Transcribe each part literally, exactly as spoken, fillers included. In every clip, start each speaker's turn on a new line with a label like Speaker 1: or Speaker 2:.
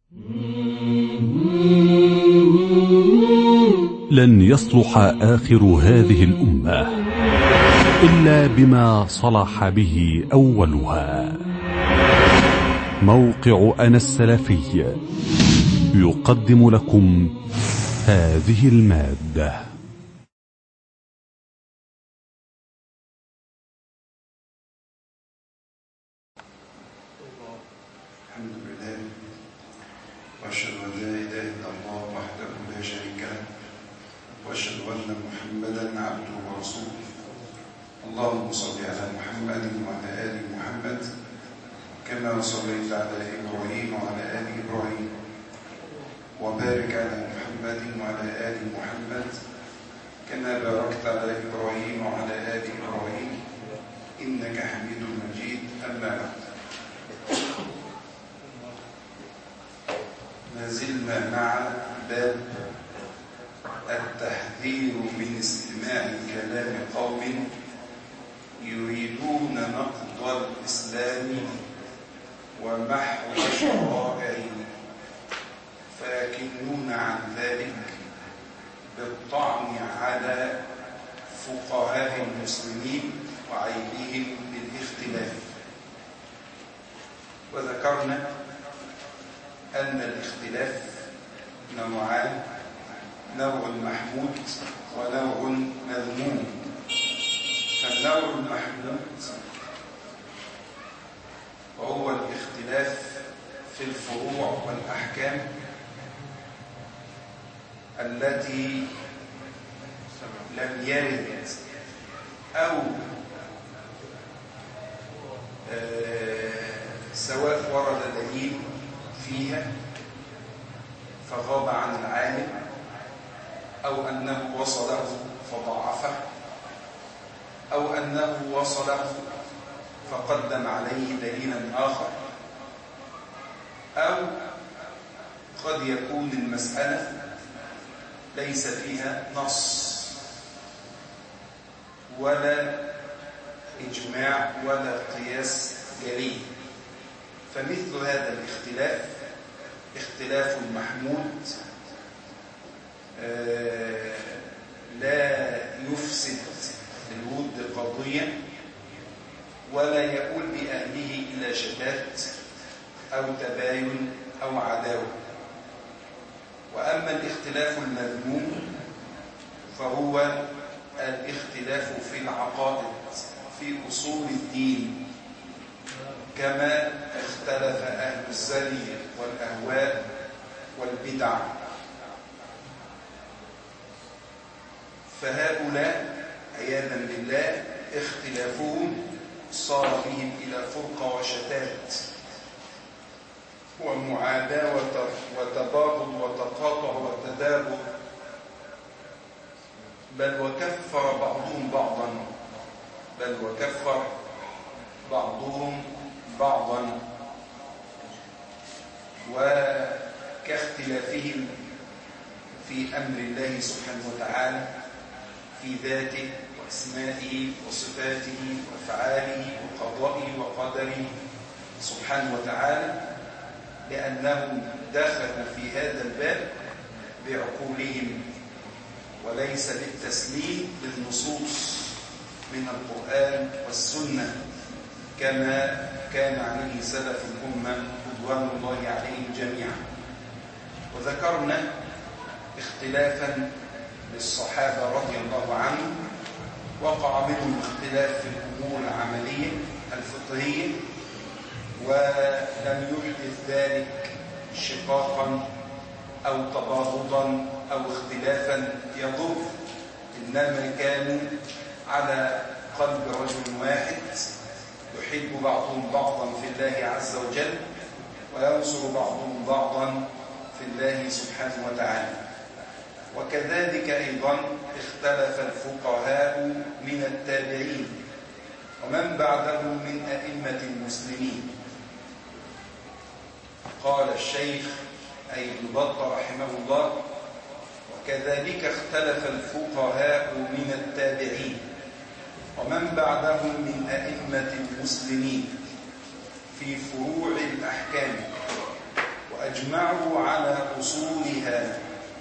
Speaker 1: لن يصلح آخر هذه الأمة إلا بما صلح به أولها. موقع أنا السلفي يقدم لكم هذه المادة.
Speaker 2: الحمد لله وأشهد أن لا إله إلا الله وحده لا شريك له وأشهد أن محمدا عبده ورسوله. اللهم صل على محمد وعلى آل محمد كما صليت على إبراهيم وعلى آل إبراهيم، وبارك على محمد وعلى آل محمد كما باركت على إبراهيم وعلى آل إبراهيم إنك حميد مجيد. أما بعد، ما زلنا مع باب التحذير من استماع كلام قوم يريدون نقض الإسلام ومحو شرائعه، فيكنون عن ذلك بالطعن على فقهاء المسلمين وعيبهم بالاختلاف. وذكرنا أن الاختلاف نوعان: نوع محمود ونوع مذموم. فالنوع المحمود وهو الاختلاف في الفروع والأحكام التي لم يرد أو سواء ورد دليل فيها فغاب عن العالم، أو أنه وصله فضعفه، أو أنه وصله فقدم عليه دليلا آخر، أو قد يكون المسألة ليس فيها نص ولا إجماع ولا قياس جلي. فمثل هذا الاختلاف اختلاف محمود لا يفسد الود قضيا ولا يؤول بأهله إلى شتات أو تباين أو عداوة. وأما الاختلاف المذموم فهو الاختلاف في العقائد، في أصول الدين، كما اختلف أهل الزري والأهواء والبدع. فهؤلاء عياذا بالله اختلافهم صار بهم إلى فرقة وشتات ومعاداة وتباغض وتقاطع وتدابر، بل وكفر بعضهم بعضا بل وكفر بعضهم بعضا وكاختلافهم في أمر الله سبحانه وتعالى في ذاته وأسمائه وصفاته وأفعاله وقضائه وقدره سبحانه وتعالى، لأنهم دخلوا في هذا الباب بعقولهم وليس بالتسليم للنصوص من القرآن والسنة كما كان عليه سلف الأمة رضوان الله عليهم جميعا. وذكرنا اختلافا للصحابة رضي الله عنهم وقع منهم اختلاف في الأمور العملية الفقهية، ولم يحدث ذلك شقاقا أو تباغضا أو اختلافا يضر، إنما كانوا على قلب رجل واحد يحب بعضهم بعضا في الله عز وجل وينصر بعضهم بعضا في الله سبحانه وتعالى. وكذلك أيضا اختلف الفقهاء من التابعين ومن بعدهم من أئمة المسلمين. قال الشيخ أي ابن بطة رحمه الله: وكذلك اختلف الفقهاء من التابعين ومن بعدهم من أئمة المسلمين في فروع الأحكام، وأجمعوا على أصولها،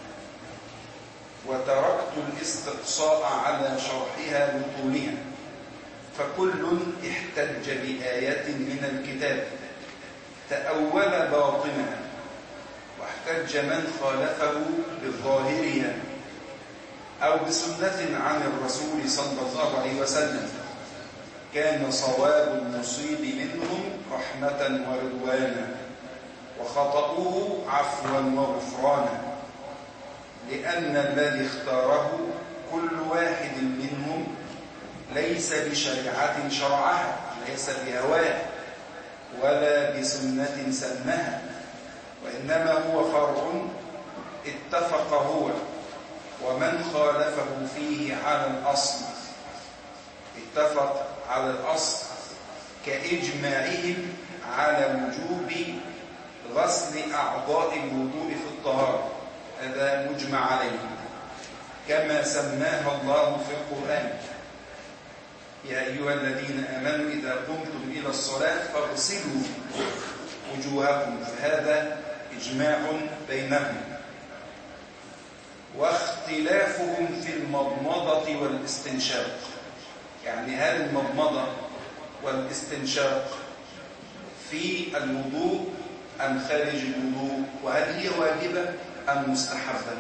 Speaker 2: وتركت الاستقصاء على شرحها لطولها، فكل احتج بآية من الكتاب تأول باطنها، واحتج من خالفه بظاهرها أو بسنة عن الرسول صلى الله عليه وسلم، كان صواب المصيب منهم رحمة ورضوانا، وخطأه عفوا وغفرانا، لأن الذي اختاره كل واحد منهم ليس بشريعة شرعها، ليس بهواه ولا بسنة سنها، وإنما هو فرع اتفق هو ومن خالفه فيه على الأصل، اتفق على الأصل كإجماعهم على وجوب غسل أعضاء الوضوء في الطهارة، هذا مجمع عليه، كما سماها الله في القرآن: يا أيها الذين آمنوا إذا قمتم إلى الصلاة فاغسلوا وجوهكم، فهذا إجماع بينهم. واختلافهم في المضمضة والاستنشاق، يعني هل المضمضة والاستنشاق في الوضوء أم خارج الوضوء، وهل هي واجبة أم مستحبة؟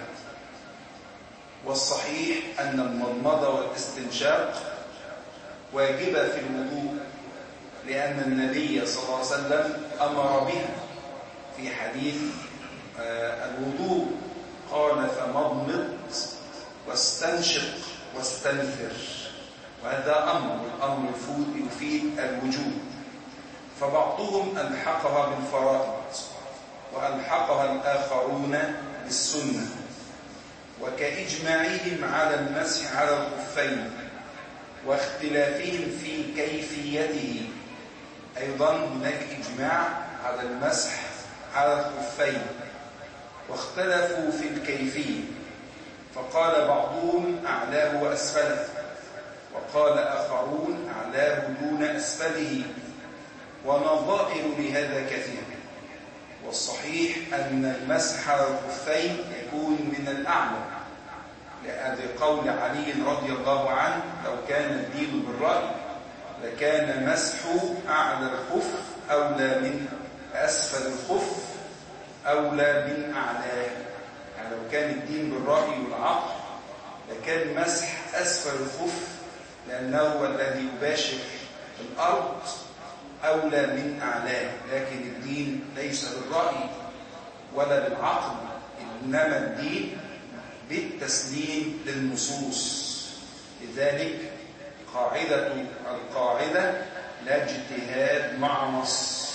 Speaker 2: والصحيح أن المضمضة والاستنشاق واجبة في الوضوء، لأن النبي صلى الله عليه وسلم أمر بها في حديث الوضوء، قال: فمضمض واستنشق واستنثر، وهذا أمر، الأمر يفيد الوجوب. فبعضهم ألحقها بالفرائض وألحقها الآخرون بالسنة، وكإجماعهم على المسح على الخفين واختلافهم في كيفيته، أيضا هناك إجماع على المسح على الخفين، واختلفوا في الكيفية، فقال بعضهم أعلاه وأسفله، وقال آخرون أعلاه دون أسفله، ونظائر لهذا كثير. والصحيح أن المسح على الخفين يكون من الأعلى، لهذا قول علي رضي الله عنه: لو كان الدين بالرأي لكان مسح أعلى الخف أولى من أسفل الخف أولى من أعلاه. يعني لو كان الدين بالرأي والعقل لكان مسح أسفل الخف، لأنه هو الذي يباشر الأرض، أولى من أعلاه. لكن الدين ليس بالرأي ولا بالعقل، إنما الدين بالتسليم للنصوص. لذلك قاعدة القاعدة لا اجتهاد مع نص.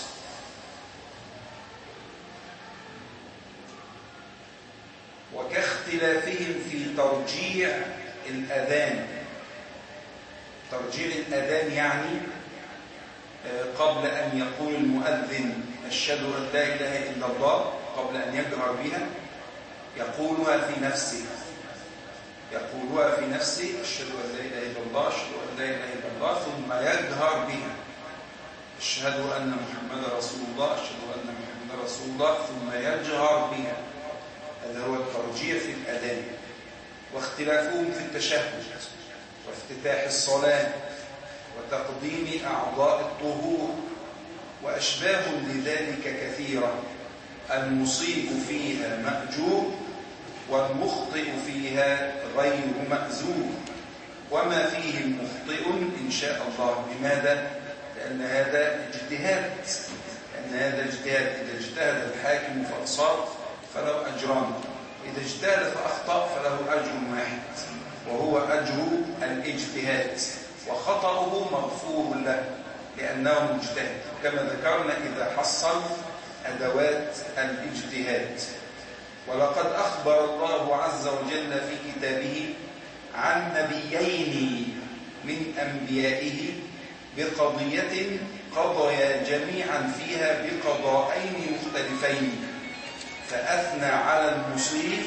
Speaker 2: وكاختلافهم في ترجيع الأذان. ترجيع الأذان يعني قبل أن يقول المؤذن أشهد أن لا إله إلا الله، قبل أن يجهر بها يقولها في نفسه، يقولها في نفسه أشهد أن لا إله إلا الله، أشهد أن لا إله إلا الله، ثم يجهر بها أشهد أن محمد رسول الله، أشهد أن محمد رسول الله، ثم يجهر بها. هذا هو الترجيع في الأذان. واختلافهم في التشهد وافتتاح الصلاة وتقديم أعضاء الطهور وأشباه لذلك كثيرة، المصيب فيها مأجور والمخطئ فيها غير مأزور، وما فيه المخطئ إن شاء الله. لماذا؟ لأن هذا اجتهاد، لأن هذا اجتهاد. إذا اجتهد الحاكم فأصاب فله أجران، إذا اجتهد فأخطأ فله أجر واحد، وهو أجر الاجتهاد، وخطأه مغفور له لأنه مجتهد، كما ذكرنا إذا حصل أدوات الاجتهاد. ولقد أخبر الله عز وجل في كتابه عن نبيين من أنبيائه بقضية قضيا جميعا فيها بقضاءين مختلفين، فأثنى على المصيب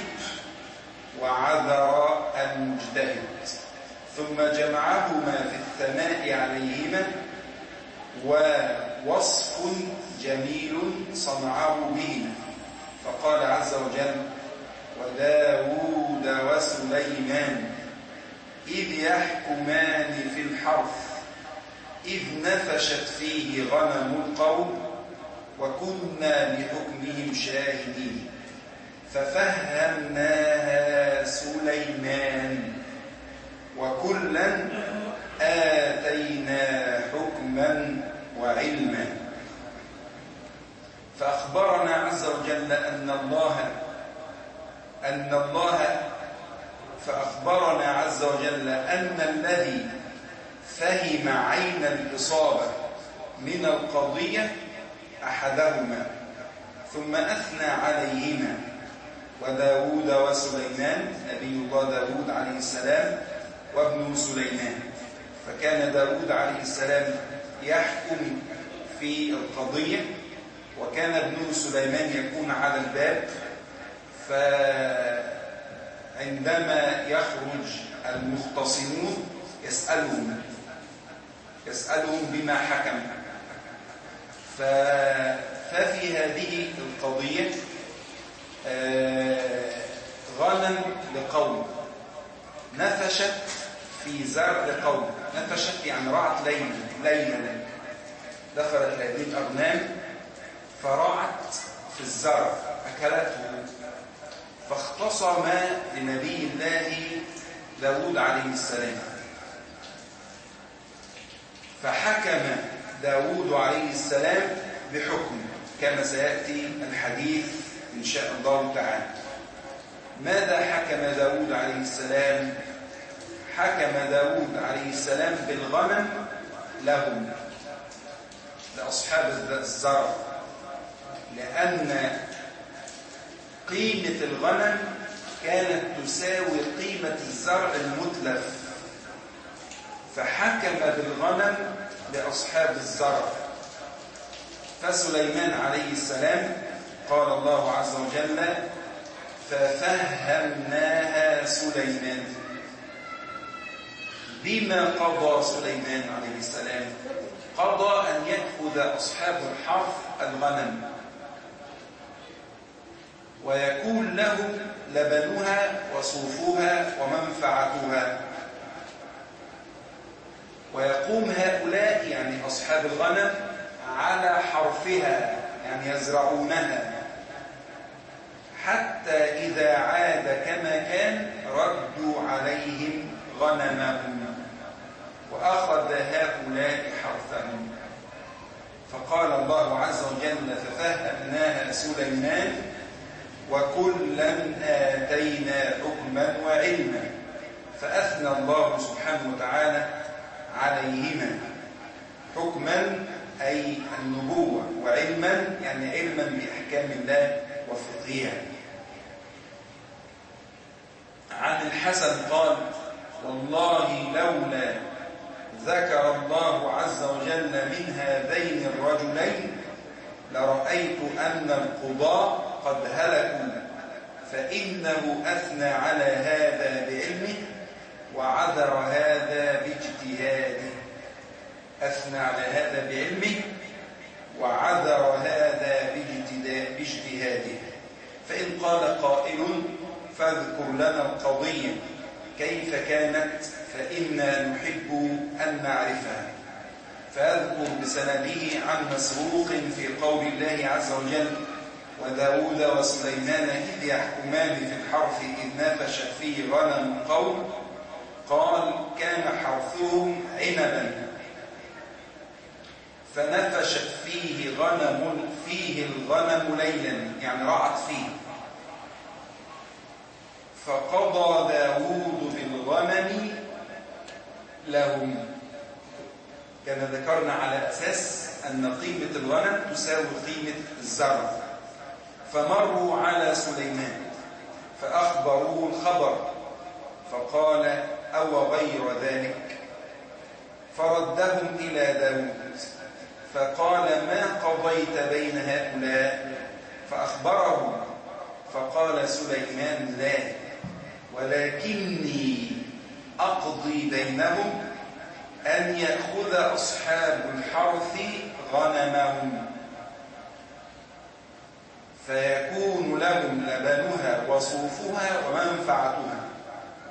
Speaker 2: وعذر المجتهد، ثم جمعهما في الثناء عليهما ووصف جميل صنعه بهما. وسليمان إذ يحكمان في الحرث إذ نفشت فيه غنم القوم وكنا بحكمهم شاهدين ففهمناها سليمان وكلا آتينا حكما وعلما. فأخبرنا عز وجل أن الله أن الله فأخبرنا عز وجل أن الذي فهم عين الإصابة من القضية أحدهما ثم أثنى عليهما وداود وسليمان نبي الله داود عليه السلام وابن سليمان. فكان داود عليه السلام يحكم في القضية وكان ابن سليمان يكون على الباب. فعندما يخرج المختصمون يسألهم يسألهم بما حكم. ففي هذه القضية غنم لقوم نفشت في زرع قوم. نفشت يعني رعت ليلا ليلا دخلت هذه الأغنام فرعت في الزرع أكلته. فاختصم لنبي الله داود عليه السلام فحكم داود عليه السلام بحكم كما سيأتي الحديث إن شاء الله تعالى. ماذا حكم داود عليه السلام؟ حكم داود عليه السلام بالغنم لهم لأصحاب الزرع، لأن قيمة الغنم كانت تساوي قيمة الزرع المتلف، فحكم بالغنم لأصحاب الزرع. فسليمان عليه السلام قال الله عز وجل ففهمناها سليمان. بما قضى سليمان عليه السلام؟ قضى أن يأخذ أصحاب الحرث الغنم ويكون لهم لبنها وصوفها ومنفعتها، ويقوم هؤلاء يعني أصحاب الغنم على حرثها يعني يزرعونها حتى إذا عاد كما كان ردوا عليهم غنمهم وأخذ هؤلاء حرثهم. فقال الله عز وجل ففهمناها سليمان وكلا آتينا حكما وعلما. فأثنى الله سبحانه وتعالى عليهما حكما أي النبوة وعلما يعني علما بأحكام الله وفقهها. عن الحسن قال والله لولا ذكر الله عز وجل من هذين الرجلين لرأيت أن القضاء قد هلكوا، فإنه أثنى على هذا بعلمه وعذر هذا باجتهاده. أثنى على هذا بعلمه وعذر هذا باجتهاده. فإن قال قائل فاذكر لنا القضية كيف كانت فإنا نحب أن نعرفها، فأذكر بسنده عن مسروق في قول الله عز وجل وداود وسليمان إذ يحكمان في الحرث إذ نفشت فيه غنم القوم قال كان حرثهم عنبا فنفشت فيه غنم فيه الغنم ليلا يعني رعت فيه، فقضى داود بالغنم لهم. كما ذكرنا على أساس أن قيمة الغنم تساوي قيمة الزرع. فمروا على سليمان فأخبروه الخبر فقال أو غير ذلك، فردهم إلى داود فقال ما قضيت بين هؤلاء؟ فأخبرهم فقال سليمان لا ولكني أقضي بينهم أن يأخذ أصحاب الحرث غنمهم فيكون لهم لبنها وصوفها ومنفعتها،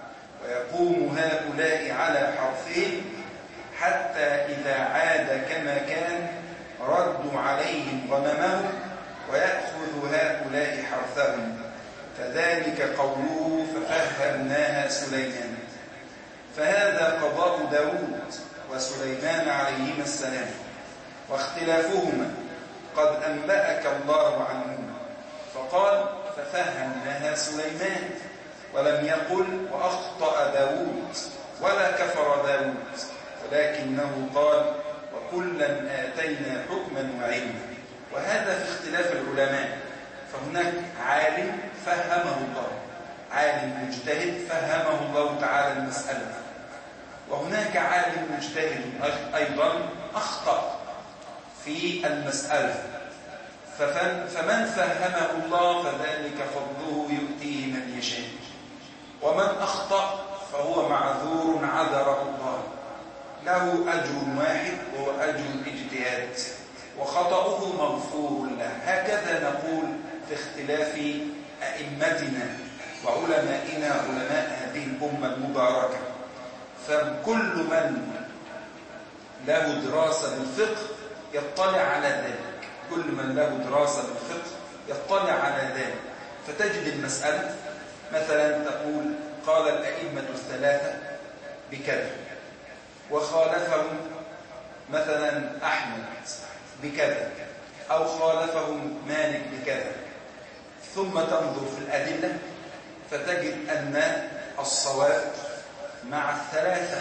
Speaker 2: ويقوم هؤلاء على حرفهم حتى إذا عاد كما كان ردوا عليهم غنمهم ويأخذ هؤلاء حرثهم، فذلك قوله ففهمناها سليمان. فهذا قضاء داود وسليمان عليهما السلام، واختلافهما قد أنبأك الله عنهما، فقال ففهمناها سليمان، ولم يقل وأخطأ داود ولا كفر داود، ولكنه قال وكلا آتينا حكما وعلما. وهذا في اختلاف العلماء، فهناك عالم فهمه الله، عالم مجتهد فهمه الله تعالى المسألة، وهناك عالم مجتهد أيضا أخطأ في المسألة، فمن فهمه الله فذلك فضله يؤتيه من يشاء، ومن أخطأ فهو معذور عذره الله، له أجر واحد وهو أجر الاجتهاد، وخطأه مغفور له. هكذا نقول في اختلاف أئمتنا وعلمائنا علماء هذه الأمة المباركة. فكل من له دراسة بالفقه يطلع على ذلك، كل من له دراسة بالفقه يطلع على ذلك، فتجد المسألة مثلا تقول قال الأئمة الثلاثة بكذا، وخالفهم مثلا أحمد بكذا، أو خالفهم مالك بكذا، ثم تنظر في الأدلة فتجد أن الصواب مع الثلاثة،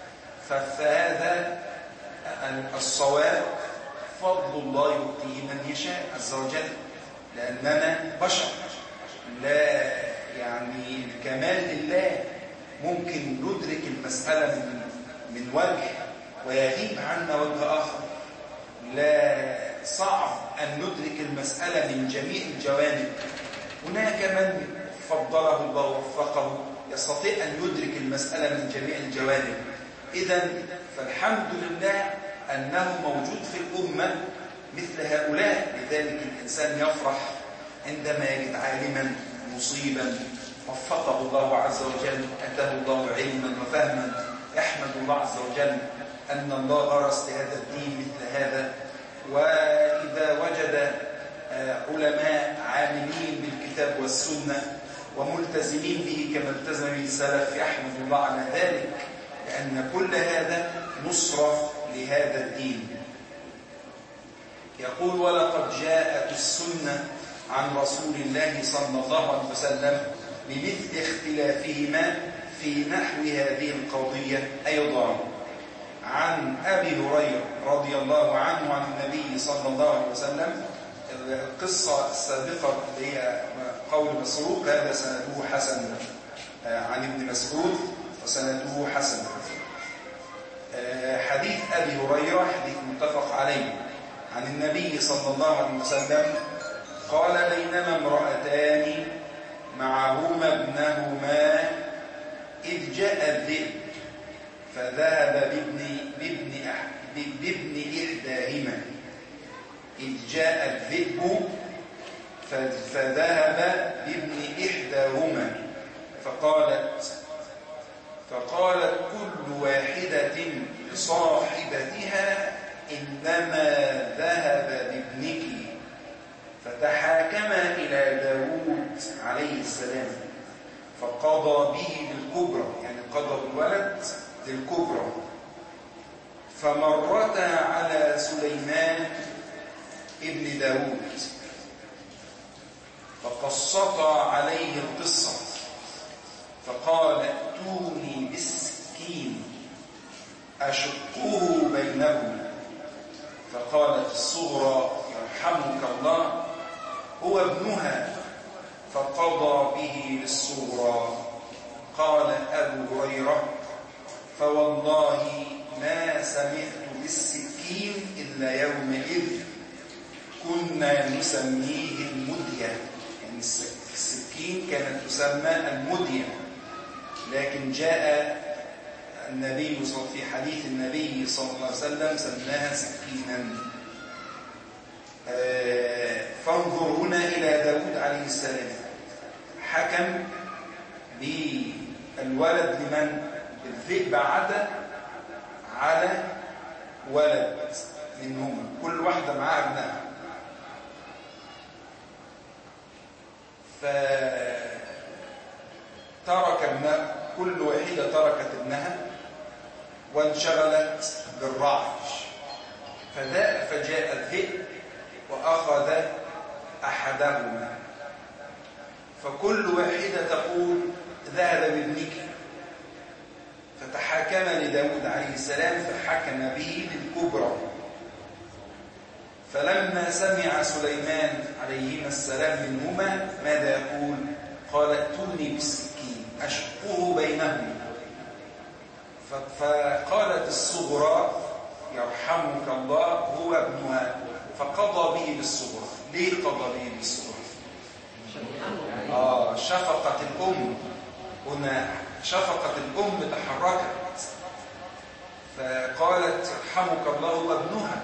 Speaker 2: فهذا الصواب فضل الله يؤتيه من يشاء عز وجل، لأننا بشر، لا يعني الكمال لله، ممكن ندرك المسألة من من وجه ويغيب عنا وجه آخر، لا صعب أن ندرك المسألة من جميع الجوانب. هناك من فضله الله ووفقه يستطيع أن يدرك المسألة من جميع الجوانب. إذن فالحمد لله أنه موجود في الأمة مثل هؤلاء، لذلك الإنسان يفرح عندما يجد عالما مصيبا وفقه الله عز وجل، أتاه الله علما وفهما، يحمد الله عز وجل أن الله غرس لهذا الدين مثل هذا. وإذا وجد علماء عاملين بالكتاب والسنة وملتزمين به كما التزم به السلف يحمد الله على ذلك، لأن كل هذا نصرة لهذا الدين. يقول ولقد جاءت السنة عن رسول الله صلى الله عليه وسلم بمثل اختلافهما في نحو هذه القضية أيضا، عن أبي هريرة رضي الله عنه عن النبي صلى الله عليه وسلم. القصة السابقة اللي هي قول مسروق هذا سنده حسن عن ابن مسعود وسنده حسن. حديث أبي هريرة حديث متفق عليه عن النبي صلى الله عليه وسلم قال بينما امرأتان معهما ابنهما إذ جاء الذئب فذهب بابن, بابن, بابن إحداهما إذ جاء الذئب فذهب بابن إحداهما فقالت فقالت كل واحدة لصاحبتها إنما ذهب بابنك، فتحاكما إلى داود عليه السلام فقضى به بالكبرى، يعني قضى بالولد للكبرى، فمرتا على سليمان ابن داود فقصتا عليه القصة فقال ائتوني بالسكين أشقه بينهما، فقالت الصغرى يرحمك الله هو ابنها، فقضى به للصغرى. قال أبو هريرة فوالله ما سمعت بالسكين إلا يومئذ كنا نسميه المدية، يعني السكين كانت تسمى المدية، لكن جاء النبي في حديث النبي صلى الله عليه وسلم سماها سكينا. فانظر هنا إلى داود عليه السلام، حكم الولد لمن؟ الذئب عدا على ولد منهما، كل واحدة معاها ابنها. فترك ابنها، كل واحدة تركت ابنها وانشغلت بالرعش، فجاء الذئب وأخذ أحدهما، فكل واحدة تقول ذهب بابنك، فتحاكم لداود عليه السلام فحكم به للكبرى. فلما سمع سليمان عليهما السلام منهما ماذا يقول؟ قال ائتوني بالسكين أشقه بينهما. فقالت الصغرى يرحمك الله هو ابنها، فقضى به بالصغرى. ليه قضى به بالصغرى؟ آه شفقة الأم، هنا شفقة الأم تحركت، فقالت يرحمك الله هو ابنها،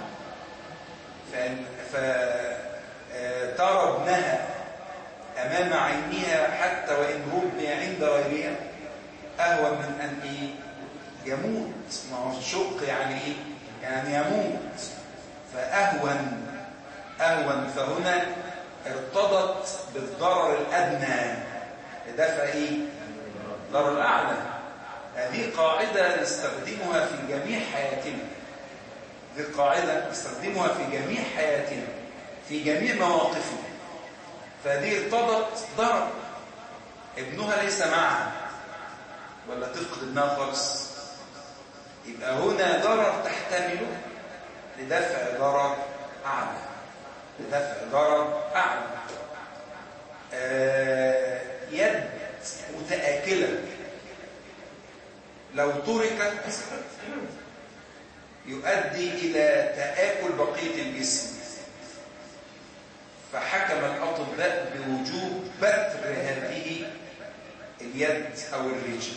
Speaker 2: فترى ابنها أمام عينها حتى وإن ربي عند غيرها أهون من أن إيه؟ يموت. ما هو الشق يعني إيه؟ يعني يموت، فأهون أهون، فهنا ارتضت بالضرر الأدنى لدفع إيه؟ ضرر الأعلى. هذه قاعدة نستخدمها في جميع حياتنا، هذه قاعدة نستخدمها في جميع حياتنا في جميع مواقفنا. فهذه ارتضت ضرر، ابنها ليس معها ولا تفقد ابنها خالص، يبقى هنا ضرر تحتمله لدفع ضرر أعلى، لدفع ضرر أعلى. آه يد متآكلة لو تركت يؤدي إلى تآكل بقية الجسم، فحكم الأطباء بوجوب بتر هذه اليد أو الرجل،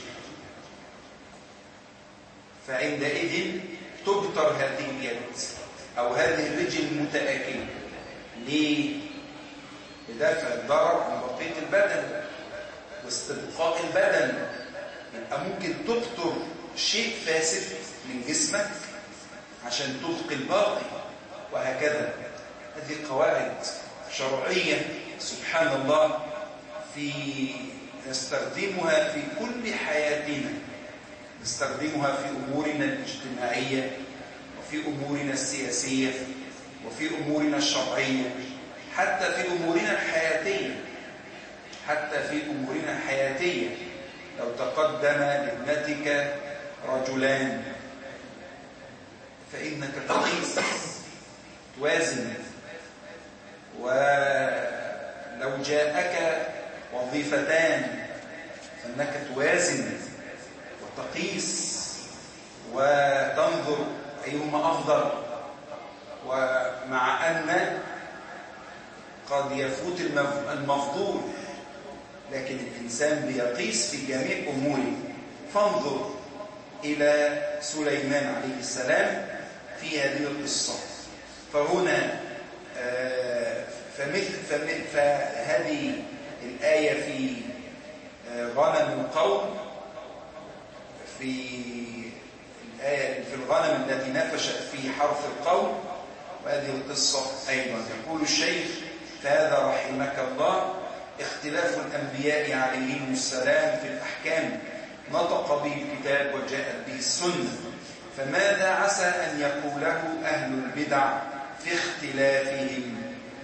Speaker 2: فعندئذ تبتر هذه اليد أو هذه الرجل المتآكلة. ليه؟ لدفع الضرر عن بقية البدن واستبقاء البدن. يبقى ممكن تبتر شيء فاسد من جسمك عشان تبقي الباقي، وهكذا. هذه قواعد شرعية سبحان الله في نستخدمها في كل حياتنا، نستخدمها في أمورنا الاجتماعية وفي أمورنا السياسية وفي أمورنا الشرعية، حتى في أمورنا الحياتية، حتى في أمورنا الحياتية. لو تقدم لابنتك رجلان فإنك تقيس توازن، ولو جاءك وظيفتان فإنك توازن وتقيس وتنظر أيهما أفضل. ومع أن قد يفوت المفضول، لكن الإنسان بيقيس في جميع أموره. فانظر إلى سليمان عليه السلام في هذه القصة. فهنا فمثل فمثل فهذه الآية في غنم القوم، في الآية في الغنم التي نفشت في حرث القوم، وهذه القصة أيضا. يقول الشيخ: فهذا رحمك الله اختلاف الأنبياء عليهم السلام في الأحكام، نطق به الكتاب وجاءت به السنة، فماذا عسى أن يقوله أهل البدع في اختلافهم؟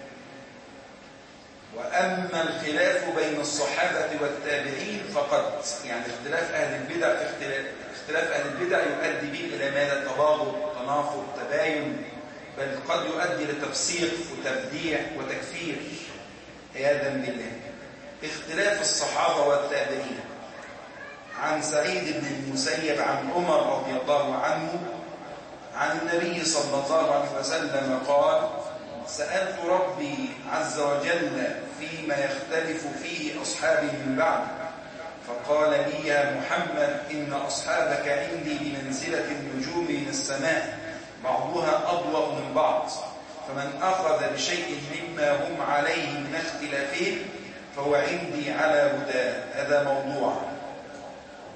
Speaker 2: وأما الخلاف بين الصحابة والتابعين فقد، يعني اختلاف أهل البدع اختلاف, اختلاف أهل البدع يؤدي به إلى ماذا؟ تباغض، تنافر، تباين، بل قد يؤدي لتفسيق وتبديع وتكفير عياذا بالله. اختلاف الصحابة والتابعين: عن سعيد بن المسيب عن عمر رضي الله عنه عن النبي صلى الله عليه وسلم قال: سألت ربي عز وجل فيما يختلف فيه أصحابي من بعد، فقال لي: يا محمد إن أصحابك عندي بمنزلة النجوم من السماء، بعضها أضوأ من بعض، فمن أخذ بشيء مما هم عليه من اختلافهم فهو عندي على هدى. هذا موضوع.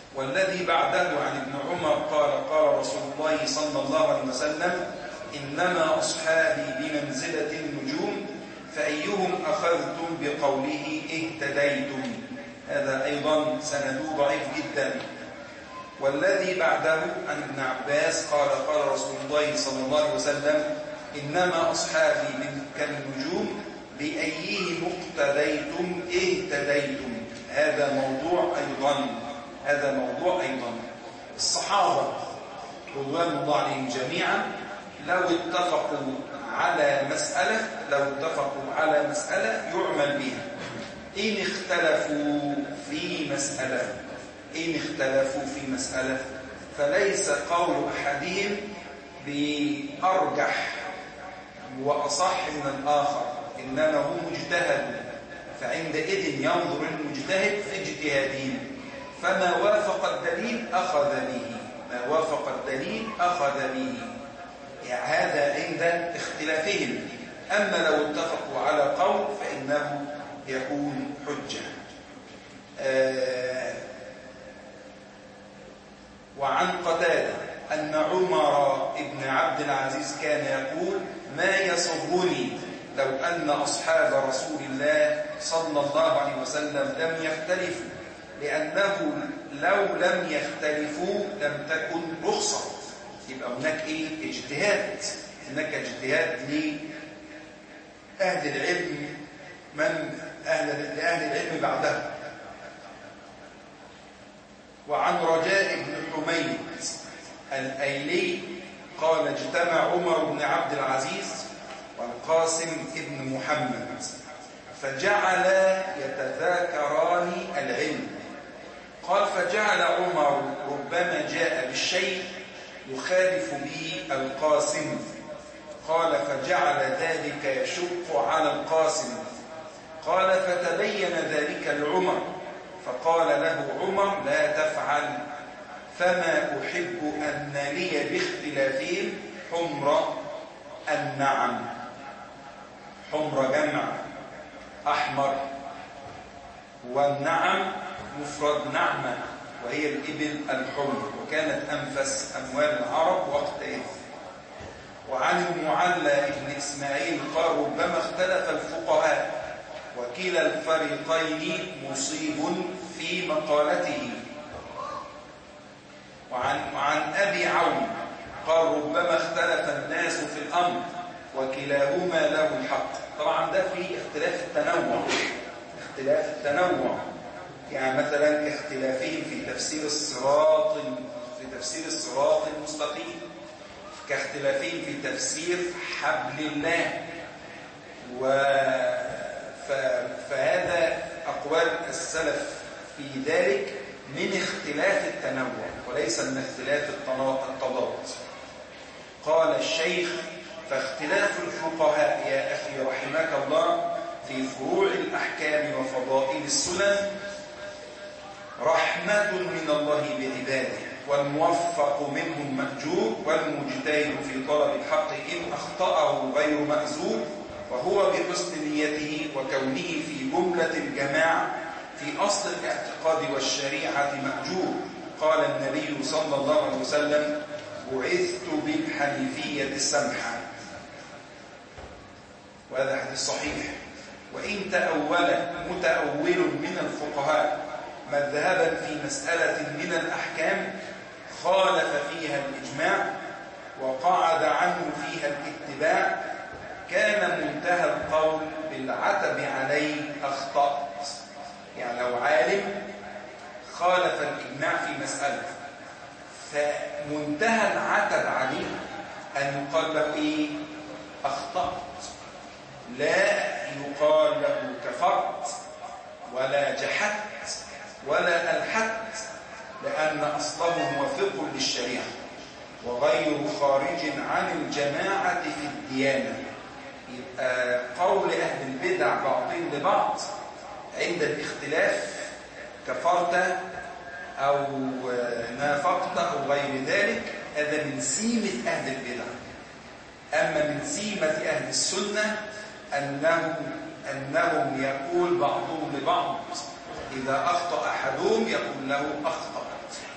Speaker 2: والذي بعده عن ابن عمر قال قال رسول الله صلى الله عليه وسلم إنما أصحابي بمنزلة النجوم فأيهم أخذتم بقوله اهتديتم. هذا أيضا سنده ضعيف جدا. والذي بعده عن ابن عباس قال قال رسول الله صلى الله عليه وسلم إنما أصحابي كالنجوم بأيهم اقتديتم اهتديتم. هذا موضوع أيضا هذا موضوع أيضا الصحابة رضوان الله عليهم جميعا لو اتفقوا على مسألة لو اتفقوا على مسألة يعمل بها. إن اختلفوا في مسألة إن اختلفوا في مسألة فليس قول أحدهم بأرجح وأصح من الآخر، إنما هو مجتهد، فعندئذ ينظر المجتهد في اجتهاده، فما وافق الدليل أخذ به ما وافق الدليل أخذ به. يعني هذا عند اختلافهم. أما لو اتفقوا على قول فإنه يكون حجة. آه وعن قتادة أن عمر بن عبد العزيز كان يقول ما يسرني لو أن أصحاب رسول الله صلى الله عليه وسلم لم يختلفوا، لأنه لو لم يختلفوا لم تكن رخصة. يبقى هناك إيه؟ اجتهاد هناك اجتهاد لأهل العلم من أهل لأهل العلم بعده. وعن رجاء بن حميد الأيلي قال اجتمع عمر بن عبد العزيز والقاسم بن محمد فجعل يتذاكران العلم. قال فجعل عمر ربما جاء بالشيء يخالف به القاسم. قال فجعل ذلك يشق على القاسم. قال فتبين ذلك لعمر فقال له عمر لا تفعل، فما أحب أن لي باختلافهم حمر النعم. حمر جمع أحمر، والنعم مفرد نعمة وهي الإبل الحمر، وكانت أنفس أموال العرب وقتئذ. وعن المعلى بن إسماعيل قال ربما اختلف الفقهاء وكلا الفريقين مصيب في مقالته. وعن, وعن أبي عون قال ربما اختلف الناس في الأمر وكلاهما له الحق. طبعا ده في اختلاف التنوع اختلاف التنوع يعني مثلا اختلافهم في تفسير الصراط في تفسير الصراط المستقيم، كاختلافهم في تفسير حبل الله. و فهذا أقوال السلف في ذلك من اختلاف التنوع وليس من اختلاف التضاد. قال الشيخ فاختلاف الفقهاء يا أخي رحمك الله في فروع الأحكام وفضائل السنن رحمة من الله بعباده، والموفق منهم مأجور، والمجتهد في طلب الحق إن أخطأه غير مأزور، وهو بحسن نيته وكونه في جملة الجماعة في أصل الاعتقاد والشريعة مأجور. قال النبي صلى الله عليه وسلم بعثت بالحنيفية السمحة، وهذا حديث صحيح. وإن تأول متأول من الفقهاء مذهبا في مسألة من الأحكام خالف فيها الإجماع وقعد عنه فيها الاتباع كان منتهى القول بالعتب عليه أخطأت. يعني لو عالم خالف الإجماع في مسألة فمنتهى العتب عليه أن يقال له إيه؟ أخطأت، لا يقال له كفرت ولا جحدت ولا ألحدت، لأن أصله موافق للشريعة وغير خارج عن الجماعة في الديانة. يبقى قول أهل البدع بعضهم لبعض عند الاختلاف كفرت أو نافقت أو غير ذلك هذا من سيمة أهل البدع. أما من سيمة أهل السنة أنهم, أنهم يقول بعضهم لبعض إذا أخطأ أحدهم يقول له أخطأت.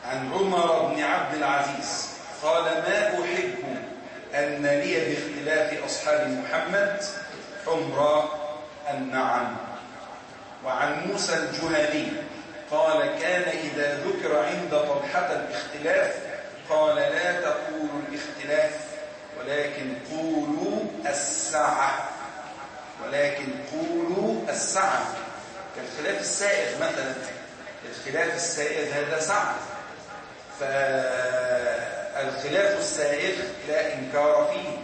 Speaker 2: عن عمر بن عبد العزيز قال: ما أحب أن لي باختلاف أصحاب محمد حمر النعم. وعن موسى الجهني قال: كان إذا ذكر عند طلحة الاختلاف قال: لا تقولوا الاختلاف ولكن قولوا السعة، ولكن قولوا السعة. كالخلاف السائغ مثلا، الخلاف السائغ هذا سعة، فالخلاف السائغ لا إنكار فيه،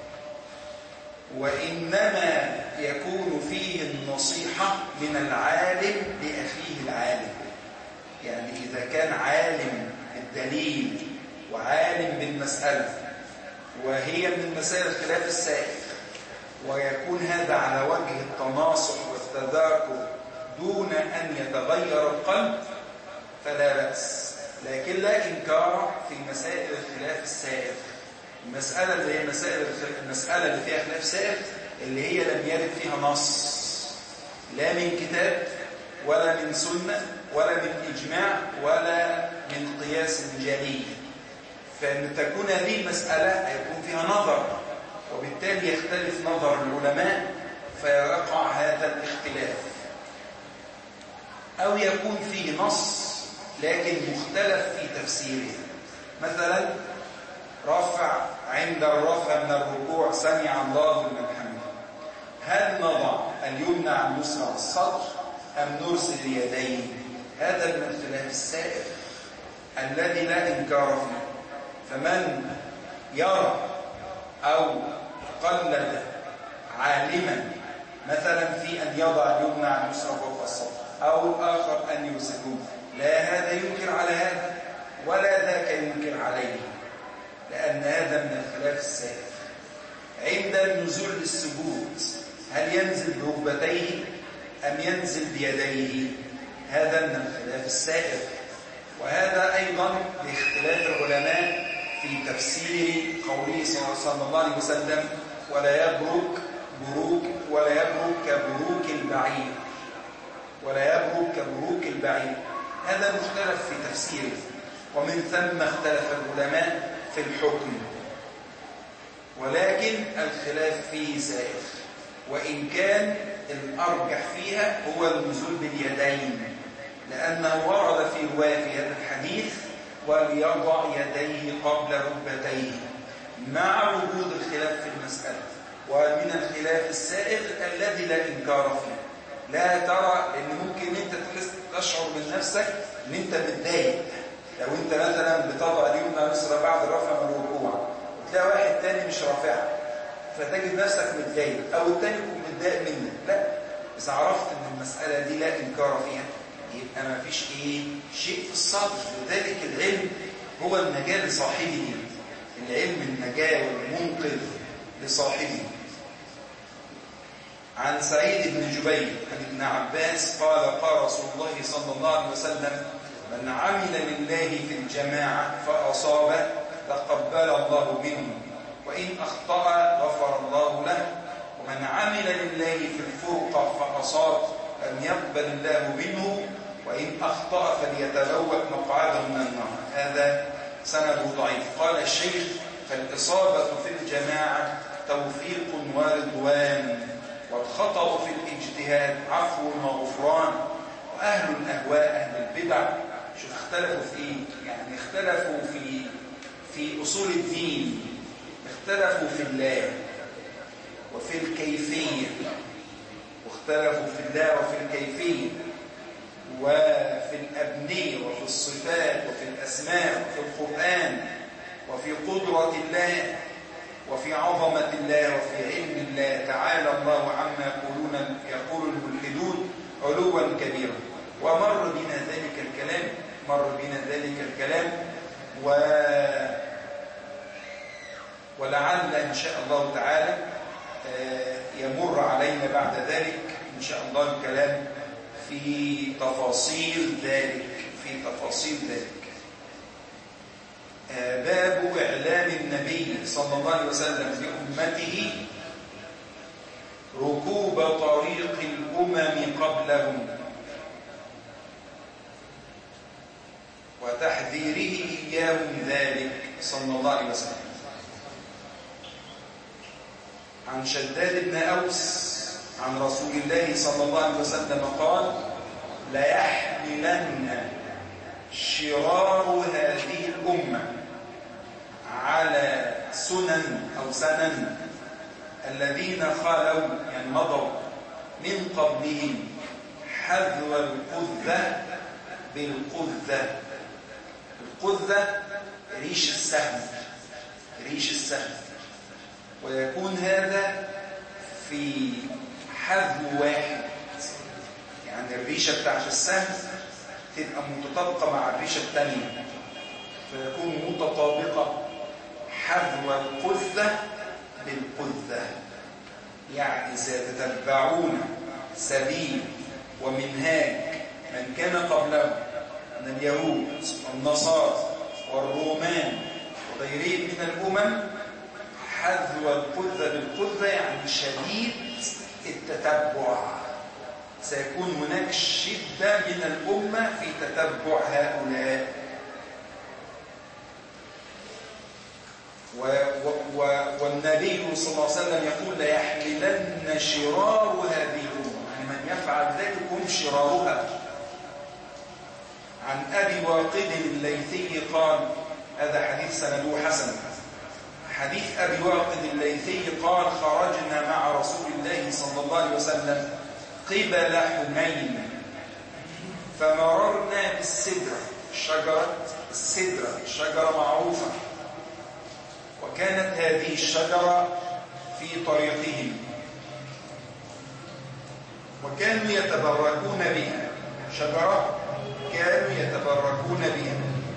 Speaker 2: وإنما يكون فيه النصيحة من العالم لأخيه العالم. يعني إذا كان عالم بالدليل وعالم بالمسألة وهي من مسائل الخلاف السائغ، ويكون هذا على وجه التناصح والتذاكر دون أن يتغير القلب فلا بأس، لكن لا إنكار في مسائل الخلاف السائغ. المسألة اللي هي مسائل المسألة اللي فيها خلاف سائغ اللي هي لم يرد فيها نص لا من كتاب ولا من سنة ولا من إجماع ولا من قياس جلي، فإن تكون هذه المسألة يكون فيها نظر، وبالتالي يختلف نظر العلماء فيقع هذا الاختلاف، أو يكون فيه نص لكن مختلف في تفسيره. مثلا رفع عند الرفع من الركوع سمع الله لمن حمده، هل نضع اليمنى على اليسرى على الصدر أم نرسل اليدين؟ هذا من الخلاف السائغ الذي لا إنكار فيه. فمن يرى أو قلد عالما مثلا في أن يضع اليمنى على اليسرى فوق الصدر، أو الآخر أن يرسله، لا هذا ينكر على هذا ولا ذاك ينكر عليه، لأن هذا من الخلاف السائغ. عند النزول للسجود هل ينزل بركبتيه أم ينزل بيديه؟ هذا من الخلاف السائغ، وهذا أيضا لاختلاف العلماء في تفسير قوله صلى الله عليه وسلم: ولا يبرك بروك ولا يبرك كبروك البعير، ولا يبرك كبروك البعير. هذا مختلف في تفسيره، ومن ثم اختلف العلماء في الحكم، ولكن الخلاف فيه سائغ، وإن كان الأرجح فيها هو النزول باليدين، لأنه ورد في رواية في هذا الحديث: وليضع يديه قبل ركبتيه، مع وجود الخلاف في المسألة. ومن الخلاف السائغ الذي لا إنكار فيه، لا ترى، لأن ممكن أنت تحس تشعر من نفسك أن أنت متضايق لو أنت مثلا بتضع اليمنى واليسرى بعد الرفع من الركوع وتلاقي واحد تاني مش رافعها، فتجد نفسك متضايق، أو التاني يكون متضايق منك. لا، إذا عرفت أن المسألة دي لا إنكار فيها يبقى ما فيش إيه شيء في الصدر. لذلك العلم هو النجاة لصاحبه، العلم النجاة والمنقذ لصاحبه. عن سعيد بن جبير عن ابن عباس قال: قال رسول الله صلى الله عليه وسلم: من عمل لله في الجماعة فأصاب تقبل الله منه، وإن أخطأ غفر الله له، ومن عمل لله في الفرقة فأصاب لم يقبل الله منه، وإن أخطأ فليتبوأ مقعده من النار. هذا سند ضعيف. قال الشيخ: فالإصابة في الجماعة توفيق ورضوان، والخطأ في الاجتهاد عفو وغفران. وأهل الأهواء أهل البدع شوف اختلفوا في إيه؟ يعني اختلفوا في في أصول الدين، اختلفوا في الله وفي الكيفية، واختلفوا في الله وفي الكيفية وفي الأبنية وفي الصفات وفي الأسماء وفي القرآن وفي قدرة الله وفي عظمة الله وفي علم الله. تعالى الله عما يقولون يقول الملحدون علوا كبيرا. ومر بنا ذلك الكلام مر بنا ذلك الكلام و ولعل إن شاء الله تعالى يمر علينا بعد ذلك إن شاء الله الكلام في تفاصيل ذلك في تفاصيل ذلك. باب إعلام النبي صلى الله عليه وسلم لأمته ركوب طريق الأمم قبلهم، وتحذيرهم إياهم ذلك صلى الله عليه وسلم. عن شداد بن أوس عن رسول الله صلى الله عليه وسلم قال: ليحملن شرار هذه الأمة على سنن أو سنن الذين خالوا يعني مضوا من قبلهم حذو القذة بالقذة. القذة ريش السهم، ريش السهم، ويكون هذا في حذو واحد، يعني الريشة بتاعت السهم تبقى متطابقة مع الريشة الثانية فيكون متطابقة. حذو القذة بالقذة يعني سيتتبعون سبيل ومنهاج من كان قبلهم من اليهود والنصارى والرومان وغيرهم من الأمم. حذو القذة بالقذة يعني شديد التتبع، سيكون هناك شدة من الأمة في تتبع هؤلاء. و و والنبي صلى الله عليه وسلم يقول: ليحملن شرار هذه الأمة، يعني من يفعل ذلك هم شرارها. عن أبي واقد الليثي قال، هذا حديث سنده حسن، حديث أبي واقد الليثي قال: خرجنا مع رسول الله صلى الله عليه وسلم قبل حنين فمررنا بالسدرة، شجرة السدرة شجرة معروفة، وكانت هذه الشجرة في طريقهم وكانوا يتبركون بها، شجرة كانوا يتبركون بها.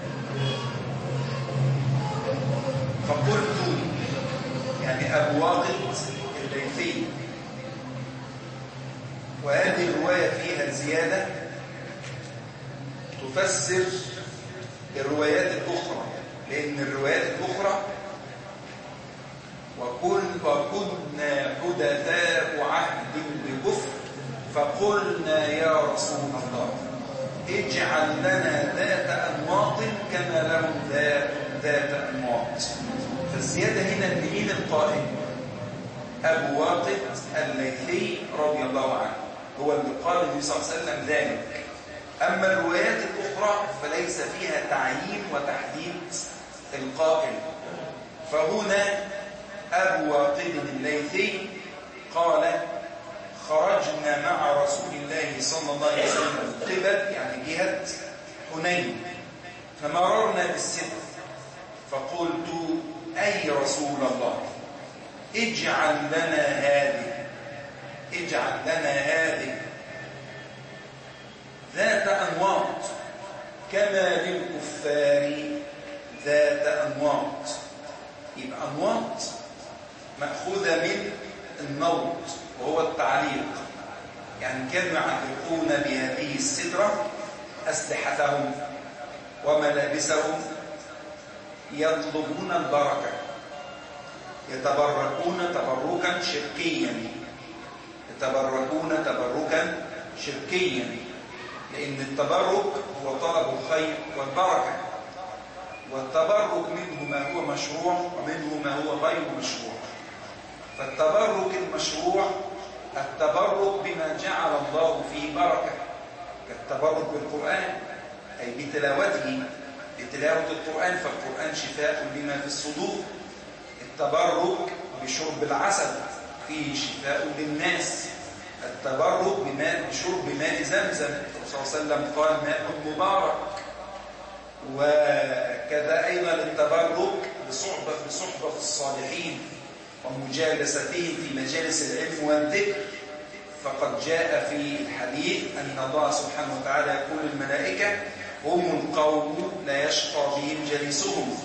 Speaker 2: فقلت، يعني أبو واقد الليثي، وهذه الرواية فيها زيادة تفسر الروايات الأخرى، لأن الروايات الأخرى وكن وكنا حدثاء عهد بكفر فقلنا يا رسول الله اجعل لنا ذات أنواط كما لهم ذات ذات أنواط. فالزيادة هنا ان مين القائل؟ أبو واقد الليثي رضي الله عنه هو اللي قال النبي صلى الله عليه وسلم ذلك. أما الروايات الأخرى فليس فيها تعيين وتحديد القائل. فهنا أبو واقد الليثي قال: خرجنا مع رسول الله صلى الله عليه وسلم قبل يعني جهة حنين فمررنا بالسدر فقلت: أي رسول الله اجعل لنا هذه اجعل لنا هذه ذات أنواط كما للكفار ذات أنواط. يبقى أنواط مأخوذة من النوط وهو التعليق، يعني كانوا يعلقون بهذه السدرة أسلحتهم وملابسهم يطلبون البركة، يتبركون تبركا شركيا، يتبركون تبركا شركيا، لأن التبرك هو طلب الخير والبركة، والتبرك منه ما هو مشروع ومنه ما هو غير مشروع. فالتبرك المشروع التبرك بما جعل الله فيه بركة، كالتبرك بالقرآن أي بتلاوته، بتلاوة القرآن، فالقرآن شفاء لما في الصدور. التبرك بشرب العسل فيه شفاء للناس. التبرك بماء بشرب ماء زمزم، الرسول صلى الله عليه وسلم قال: ماء مبارك. وكذا أيضا التبرك بصحبة بصحبة الصالحين ومجالستهم في مجالس العلم والذكر. فقد جاء في الحديث أن الله سبحانه وتعالى يقول الملائكة: هم القوم لا يشقى بهم جليسهم.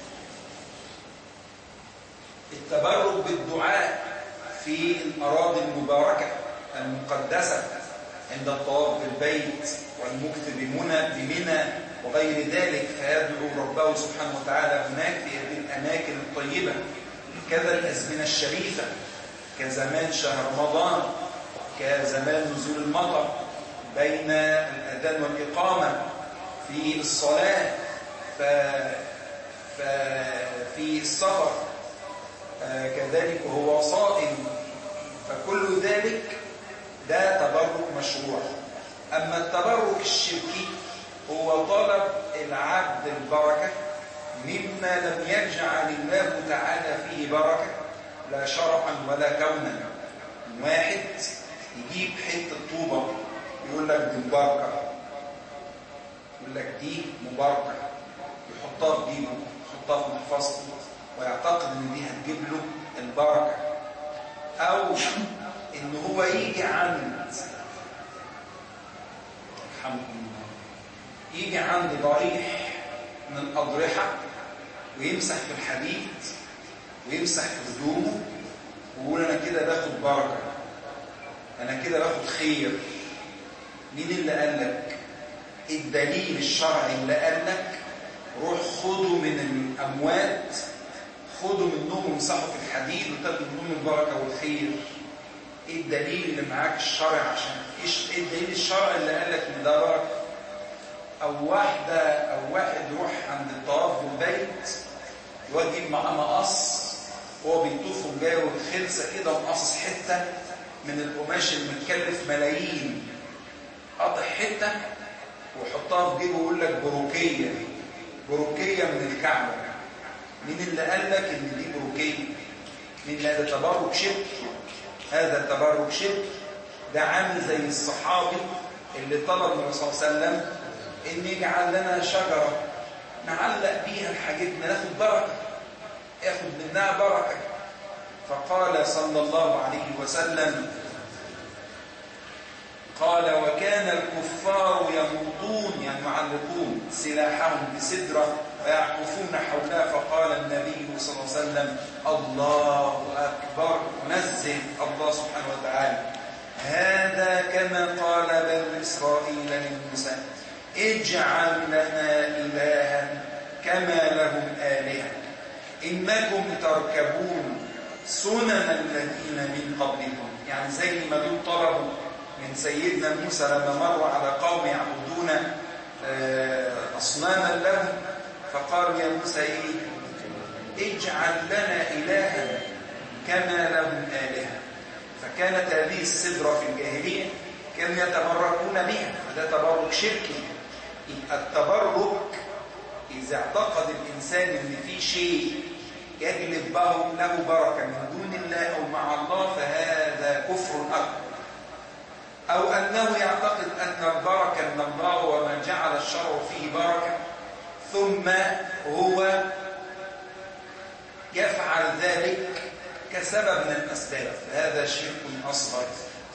Speaker 2: التبرك بالدعاء في الأراضي المباركة المقدسة عند الطواف بالبيت والمكث بمنى بمنى وغير ذلك، فيدعو ربه سبحانه وتعالى هناك في هذه الأماكن الطيبة. كذا الأزمنة الشريفة كزمان شهر رمضان، كزمان نزول المطر، بين الأذان والإقامة، في الصلاة.
Speaker 3: ففي السفر كذلك وهو صائم، فكل ذلك ده تبرك مشروع. أما التبرك الشركي هو طلب العبد البركة مما لم يجعل الله تعالى فيه بركة، لا شرعا ولا كونا. واحد يجيب حتة طوبة يقول لك دي مباركة، يقول لك دي مباركة، يحطها في دينه، يحطها في محفظته، ويعتقد ان دي هتجيب له البركة. او ان هو يجي عند الحمد لله يجي عند ضريح من الأضرحة ويمسح في الحديد ويمسح في هدومه ويقول انا كده باخد بركة، انا كده باخد خير. مين اللي قال لك؟ الدليل الشرعي اللي قال لك روح خدوا من الأموات، خدوا منهم وامسحوا في الحديد وتاخدوا منهم البركة والخير. ايه الدليل اللي معاك الشرع؟ عشان ايه الدليل الشرعي اللي قال لك ان ده بركة؟ او واحدة او واحد يروح عند الطواف بالبيت يجيب معاه مقص وهو بيطوف وجاي خلسة كده ومقصص حتة من القماش المتكلف ملايين، قطع حتة وحطها في جيبه ويقول لك بروكية، بروكية من الكعبة. مين اللي قال لك ان دي بروكية؟ مين اللي قال ده تبرك شرك؟ هذا تبرك شرك. ده عامل زي الصحابي اللي طلب النبي صلى الله عليه وسلم ان يجعل لنا شجرة نعلق بيها حاجتنا ناخد بركة، ياخد منها بركة. فقال صلى الله عليه وسلم، قال وكان الكفار يمطون يعني يعلقون سلاحهم بسدرة ويعكفون حولها. فقال النبي صلى الله عليه وسلم الله أكبر، نزه الله سبحانه وتعالى، هذا كما قال بنو إسرائيل لموسى اجعل لنا إلها كما لهم آلهة إنكم تركبون سنن الذين من قبلكم. يعني زي ما دول طلبوا من سيدنا موسى لما مروا على قوم يعبدون أصناما لهم، فقالوا يا موسى إيه؟ اجعل لنا إلها كما لهم آلهة. فكانت هذه السدرة في الجاهلية كانوا يتبركون بها، فده تبرك شركي. التبرك إذا اعتقد الإنسان أن في شيء يجلب له بركة من دون الله أو مع الله فهذا كفر أكبر. أو أنه يعتقد أن البركة من الله وما جعل الشرع فيه بركة ثم هو يفعل ذلك كسبب من الأسباب، هذا شرك أصغر.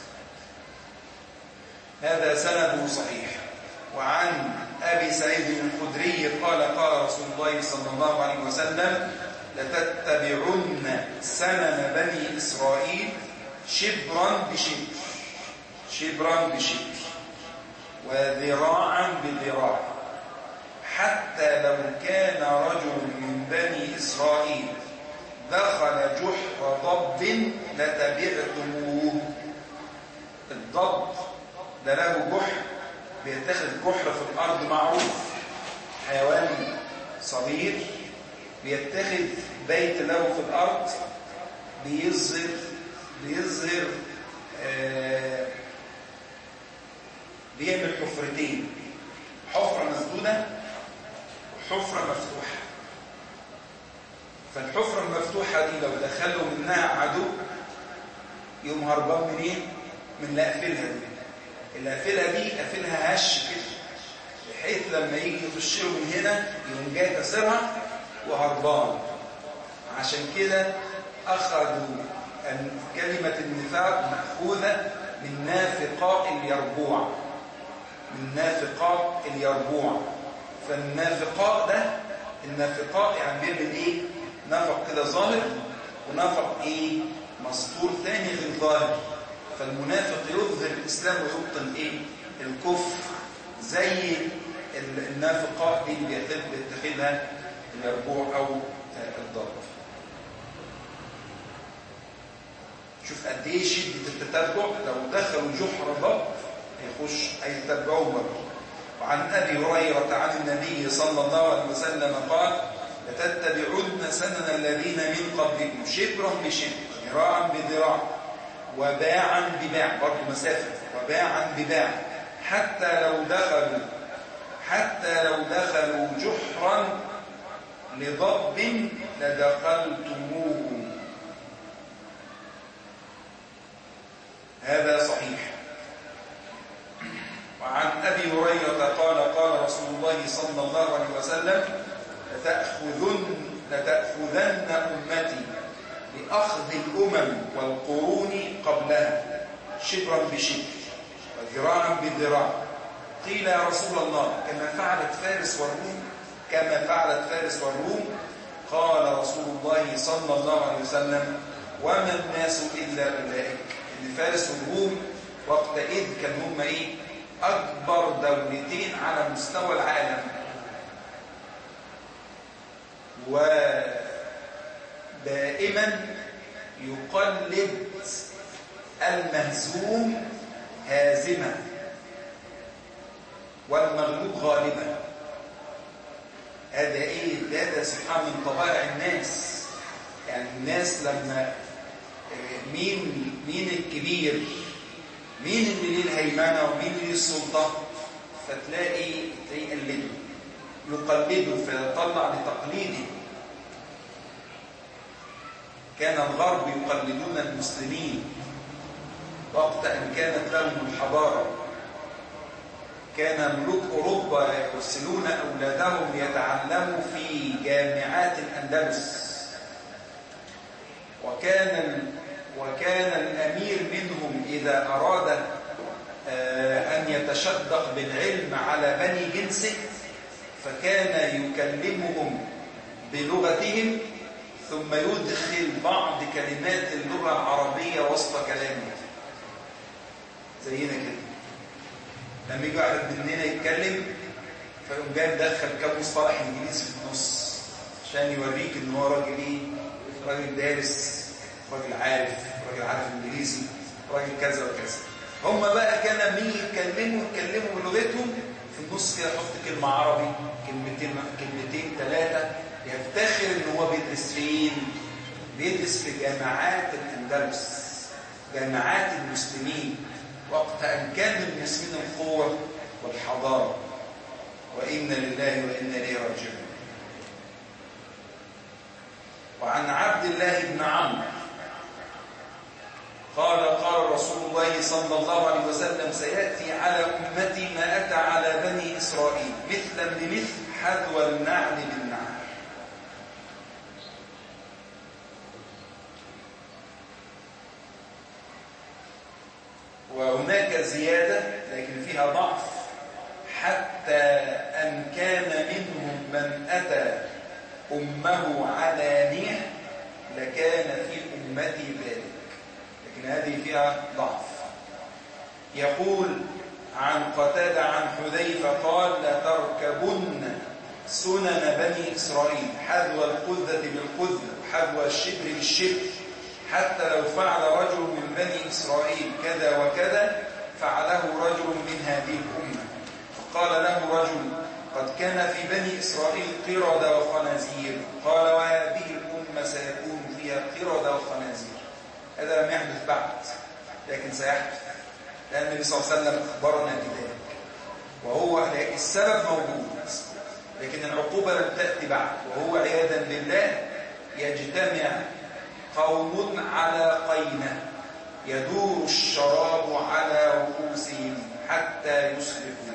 Speaker 3: هذا سنده صحيح. وعن أبي سعيد الخدري قال قال رسول الله صلى الله عليه وسلم لتتبعن سنن بني إسرائيل شبرا بشبر، شبرا بشبر وذراعا بذراع، حتى لو كان رجل من بني إسرائيل دخل جحر ضب لتبعتموه. الضب ده له جحر، بيتخذ جحر في الأرض معروف، حيوان صغير بيتخذ بيت له في الأرض، بيظهر بيظهر آه بيعمل حفرتين، حفرة مسدودة وحفرة مفتوحة. فالحفرة المفتوحة دي لو دخلوا منها عدو يوم هربان منين؟ من اللي قافلها دي. اللي قافلها دي قافلها هش كده، بحيث لما يجي يخش له من هنا يقوم جاي كسرها وهربان. عشان كده أخذوا كلمة النفاق مأخوذة من نافقاء اليربوع، من نافقاء اليربوع. فالنافقاء ده النافقاء يعني بيعمل ايه؟ نفق كده ظاهر ونفق ايه؟ مستور ثاني غير ظاهر. فالمنافق يظهر الإسلام ويبطن ايه؟ الكفر، زي النافقاء دي اللي بيتخذها اليربوع او الضرب. شوف قد ايه شدة التتبع، لو دخلوا جحر ضب يخش هيتبعوه برضه. وعن ابي هريره عن النبي صلى الله عليه وسلم قال لتتبعن سنن الذين من قبلكم شبرا بشبر ذراعا بذراع وباعا بباع، برضه مسافة، وباعا بباع، حتى لو دخلوا حتى لو دخلوا جحرا لضب لدخلتموه. هذا صحيح. وعن أبي هريرة قال قال رسول الله صلى الله عليه وسلم لتأخذن, لتأخذن أمتي بأخذ الأمم والقرون قبلها شبرا بشبر وذراعا بذراع. قيل يا رسول الله كما فعلت فارس والروم كما فعلت فارس والروم؟ قال رسول الله صلى الله عليه وسلم وما الناس إلا أولئك. إن فارس والروم وقتئذ كانوا هم إيه؟ أكبر دولتين على مستوى العالم، ودائما يقلد المهزوم هازما والمغلوب غالبا. هذا ايه؟ هذا سبحان من طبائع الناس. يعني الناس لما مين مين الكبير، مين اللي ليه الهيمنه ومين اللي ليه السلطه، فتلاقي يقلده يقلده فيطلع لتقليده. كان الغرب يقلدون المسلمين وقت أن كانت لهم الحضارة. كان ملوك أوروبا يرسلون أولادهم يتعلموا في جامعات الأندلس، وكان وكان الأمير منهم إذا أراد أن يتشدق بالعلم على بني جنسه فكان يكلمهم بلغتهم ثم يدخل بعض كلمات اللغة العربية وسط كلامه. زينا كده لما يجي واحد مننا يتكلم فيقوم جاي مدخل كام مصطلح انجليزي في النص عشان يوريك ان هو راجل ايه؟ راجل دارس، راجل عارف، راجل عارف انجليزي، راجل كذا وكذا. هم بقى كان مين يتكلموا يتكلموا بلغتهم في النص كده يحط كلمة عربي، كلمتين كلمتين ثلاثة، يفتخر ان هو بيدرس فين؟ بيدرس في جامعات الأندلس، جامعات المسلمين، وقت أن كان المسلمين القوة والحضارة. وإنا لله وإنا إليه راجعون. وعن عبد الله بن عمرو قال قال رسول الله صلى الله عليه وسلم سيأتي على أمتي ما أتى على بني إسرائيل مثلا بمثل حذو النعل بالنعل. وهناك زيادة لكن فيها ضعف حتى أن كان منهم من أتى أمه علانية لكان في أمتي ذلك، لكن هذه فيها ضعف. يقول عن قتادة عن حذيفة قال لتركبن سنن بني إسرائيل حذو القذة بالقذة وحذو الشبر بالشبر، حتى لو فعل رجل من بني إسرائيل كذا وكذا فعله رجل من هذه الأمة. فقال له رجل قد كان في بني إسرائيل قردة وخنازير، قال وهذه الأمة سيكون فيها قردة وخنازير. هذا لم يحدث بعد لكن سيحدث، لأن النبي صلى الله عليه وسلم أخبرنا بذلك، وهو السبب موجود لكن العقوبة لم تأتي بعد. وهو عياذا بالله يجتمع قوم على قينة يدور الشراب على رؤوسهم حتى يصبحوا،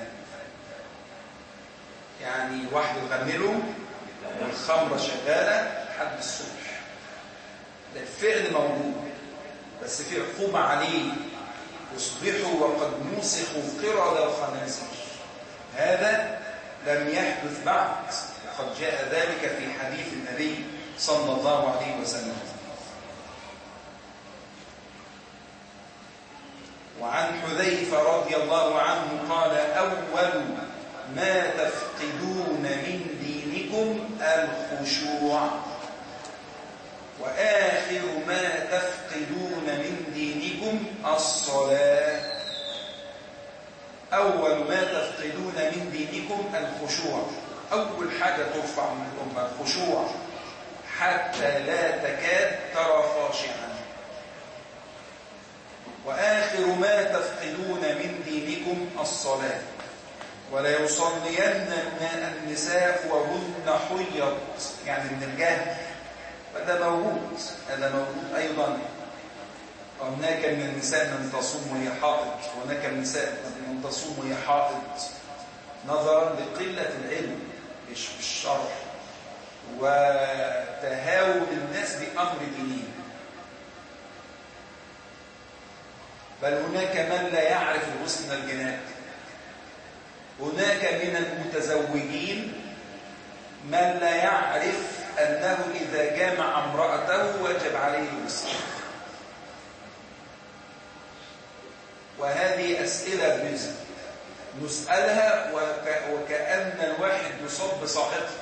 Speaker 3: يعني واحد يغملوا والخمرة شغالة لحد الصبح. ده الفعل موجود بس في عقوبة عليه، يصبحوا وقد نسخوا قردة وخنازير. هذا لم يحدث بعد، قد جاء ذلك في حديث النبي صلى الله عليه وسلم. وعن حذيفة رضي الله عنه قال أول ما تفقدون من دينكم الخشوع، وآخر ما تفقدون من دينكم الصلاة. أول ما تفقدون من دينكم الخشوع، أول حاجة ترفع من الأمة الخشوع حتى لا تكاد ترى خاشعا. وآخر ما تفقدون من دينكم الصلاة، ولا يصلين النساء وهن حيض، يعني من الجهل، فده موجود، هذا موجود أيضا. وهناك من النساء من تصوم وهي حائض، وهناك من النساء من تصوم وهي حائض، نظرا لقلة العلم مش بالشرع وتهاون الناس بأمر دينهم. بل هناك من لا يعرف الغسل من الجنابة. هناك من المتزوجين من لا يعرف أنه إذا جامع امرأته وجب عليه الغسل. وهذه أسئلة بزن نسألها وك... وكأن الواحد يصاب بصاعقة.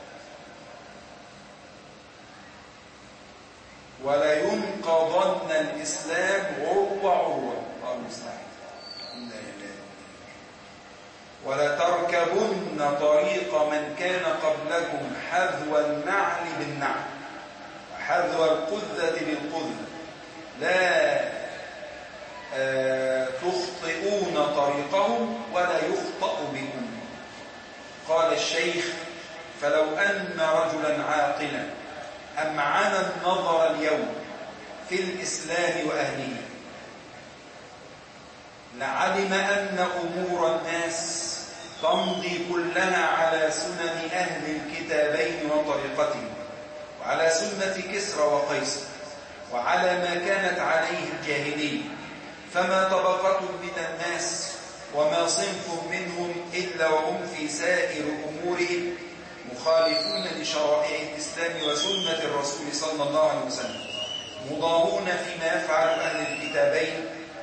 Speaker 3: ولا ينقضن الإسلام عروة عروة، الله المستعان. ولا تركبن طريق من كان قبلكم حذو النعل بالنعل وحذو القذة بالقذة، لا آه تخطئون طريقهم ولا يخطأ بكم. قال الشيخ: فلو أن رجلا عاقلا أمعن النظر اليوم في الإسلام وأهله لعلم أن أمور الناس تمضي كلها على سنن أهل الكتابين وطريقتهم، وعلى سنة كسرى وقيصر، وعلى ما كانت عليه الجاهلين، فما طبقة من الناس وما صنف منهم إلا وهم في سائر أمورهم مخالفون لشرائع الإسلام وسنة الرسول صلى الله عليه وسلم، مضاهون فيما يفعل أهل الكتابين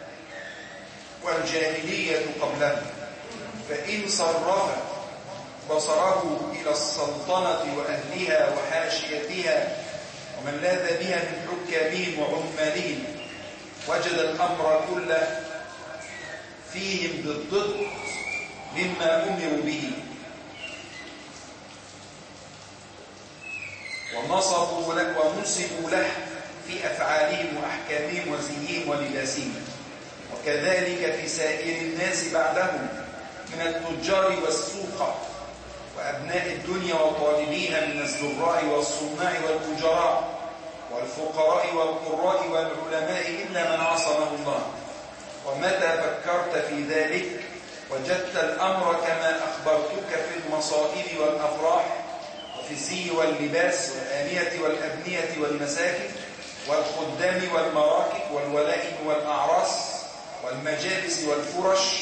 Speaker 3: والجاهلية قبلهم. فإن صرف بصره إلى السلطنة وأهلها وحاشيتها ومن لاذ بها من حكامهم وعمالهم وجد الأمر كله فيهم بالضد مما أمروا به، ونصبوا له ونصبوا له في أفعالهم وأحكامهم وزيهم ولباسهم. وكذلك في سائر الناس بعدهم من التجار والسوق وأبناء الدنيا وطالبيها من الزراع والصناع والأجراء والفقراء والقراء والعلماء إلا من عصمه الله. ومتى فكرت في ذلك وجدت الأمر كما أخبرتك في المصائب والأفراح وفي الزي واللباس والآنية والأبنية والمساكن والخدام والمراكب والولائم والأعراس والمجالس والفرش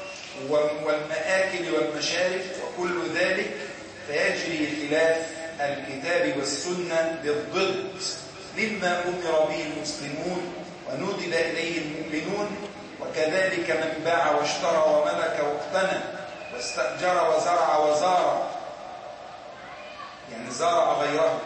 Speaker 3: والمآكل والمشارب وكل ذلك، فيجري خلاف الكتاب والسنة بالضد مما أمر به المسلمون وندب إليه المؤمنون. وكذلك من باع واشترى وملك واقتنى واستأجر وزرع وزارع، يعني زرع غيره،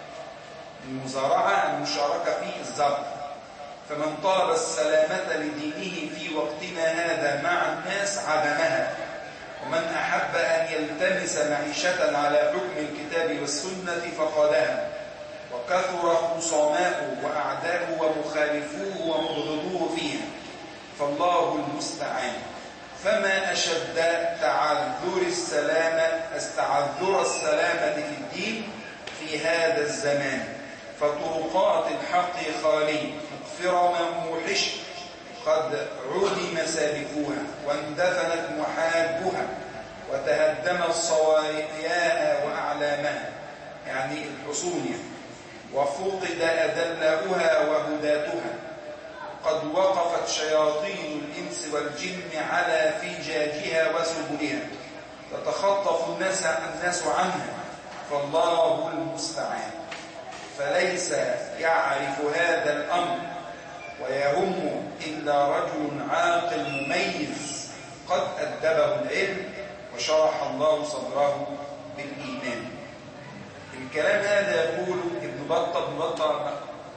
Speaker 3: المزارعة المشاركة في الزرع. فمن طلب السلامة لدينه في وقتنا هذا مع الناس عدمها، ومن أحب أن يلتمس معيشة على حكم الكتاب والسنة فقدها، وكثر خصاماؤه وأعداؤه ومخالفوه ومبغضوه فيها، فالله المستعان. فما أشد تعذر السلامة استعذر السلامة في الدين في هذا الزمان، فطرقات الحق خالية مغفرة موحشة قد عدم سالكوها واندفنت محابها وتهدمت صواياها وأعلامها، يعني الحصون، وفقد أدلؤها وهداتها. قد وقفت شياطين الإنس والجن على فجاجها وسبلها تتخطف الناس الناس عنها، فالله المستعان. فليس يعرف هذا الأمر ويهم إلا رجل عاقل مميز قد أدبه العلم وشرح الله صدره بالإيمان. الكلام هذا يقول ابن بطة. ابن بطة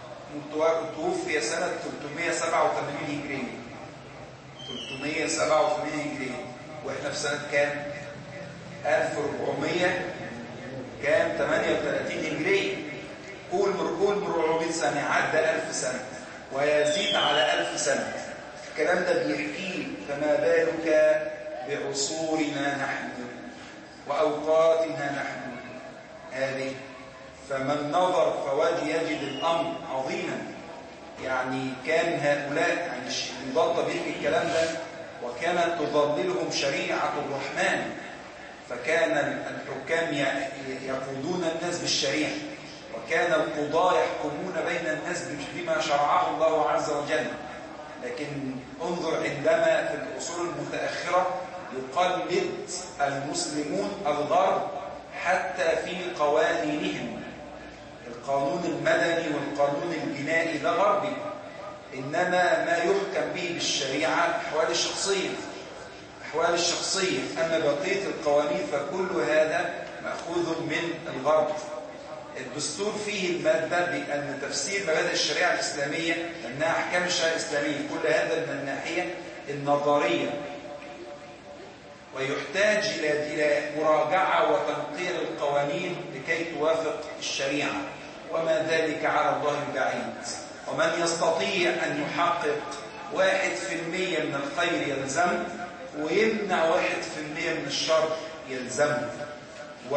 Speaker 3: توفي سنة ثلاثمائة وسبعة وثمانين هجرية. ثلاثمائة وسبعة وثمانين هجرية، واحنا في سنة كام؟ ألف وأربعمائة كام ثمانية وثلاثين هجرية. قول قول أربعمائة سنة عدى ألف سنة ويزيد على ألف سنة. الكلام ده بيحكيه، فما بالك بعصورنا نحن وأوقاتنا نحن هذه. فمن نظر فواد يجد الأمر عظيما. يعني كان هؤلاء، يعني بطة بيحكي الكلام ده، وكانت تظللهم شريعة الرحمن، فكان الحكام يقودون الناس بالشريعة، وكان القضاة يحكمون بين الناس بما شرعه الله عز وجل. لكن انظر عندما في العصور المتأخرة يقلد المسلمون الغرب حتى في قوانينهم. القانون المدني والقانون الجنائي ده غربي، إنما ما يحكم به بالشريعة الأحوال الشخصية أحوال الشخصية أما بقية القوانين فكل هذا مأخوذ من الغرب. الدستور فيه المادة بأن تفسير مبادئ الشريعة الإسلامية أنها أحكام الشريعة الإسلامية، كل هذا من الناحية النظرية، ويحتاج إلى مراجعة وتنقير القوانين لكي توافق الشريعة، وما ذلك على الله بعيد. ومن يستطيع أن يحقق واحد في المية من الخير يلزم، ويمنع واحد في المية من الشر يلزم. و...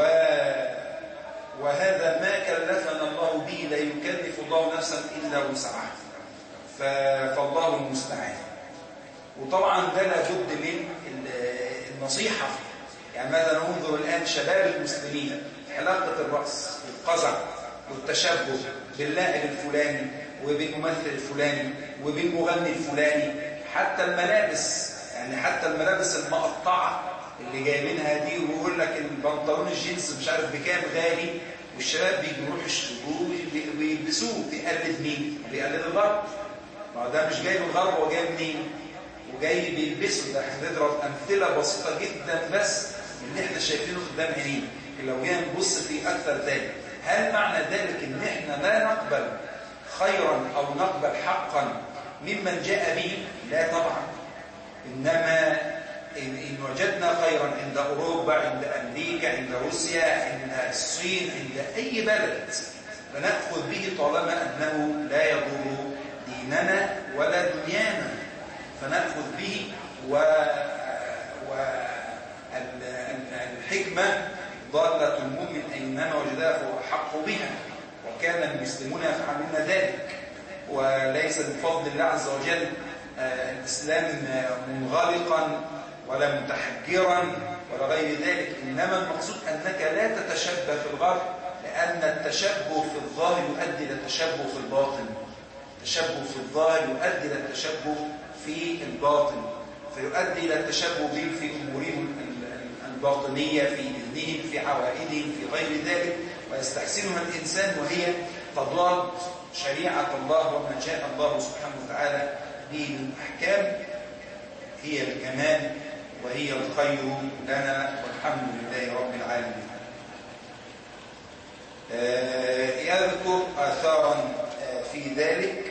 Speaker 3: وهذا ما كلفنا الله به، لا يكلف الله نفسا إلا وسعها، ف... فالله المستعان. وطبعا ده لابد من النصيحة. يعني ماذا ننظر الآن شباب المسلمين حلاقة الرأس والقزع والتشبه باللاعب الفلاني وبالممثل الفلاني وبالمغني الفلاني، حتى الملابس، يعني حتى الملابس المقطعة اللي جايبينها دي، ويقول لك البنطلون الجينز مش عارف بكام غالي، والشباب بيجوا يروحوا يشتروه ويلبسوه. بيقلد مين؟ بيقلد الغرب. ما ده مش جاي من الغرب، هو جاي منين؟ وجاي بيلبسوا. ده احنا نضرب امثله بسيطه جدا بس من اللي احنا شايفينه قدام عينينا. لو جينا نبص في اكثر ذلك، هل معنى ذلك ان احنا لا نقبل خيرا او نقبل حقا ممن جاء به؟ لا طبعا. انما ان وجدنا خيرا عند اوروبا، عند امريكا، عند روسيا، عند الصين، عند اي بلد، فناخذ به طالما انه لا يضر ديننا ولا دنيانا، فنأخذ به. والحكمة ضالة المؤمن أينما وجدها فهو أحق بها، وكان المسلمون يفعلون ذلك. وليس بفضل الله عز وجل الإسلام منغلقا ولا متحجرا ولا غير ذلك، إنما المقصود أنك لا تتشبه في الغرب، لأن التشبه في الظاهر يؤدي إلى التشبه في الباطن. التشبه في الظاهر يؤدي إلى التشبه في الباطن، فيؤدي إلى التشبه بهم في أمورهم الباطنية، في دينهم، في عوائدهم، في غير ذلك، ويستحسنها الإنسان، وهي تضاد شريعة الله وما جاء الله سبحانه وتعالى به من أحكام. هي الكمال وهي الخير لنا، والحمد لله رب العالمين. يذكر آثارا في ذلك.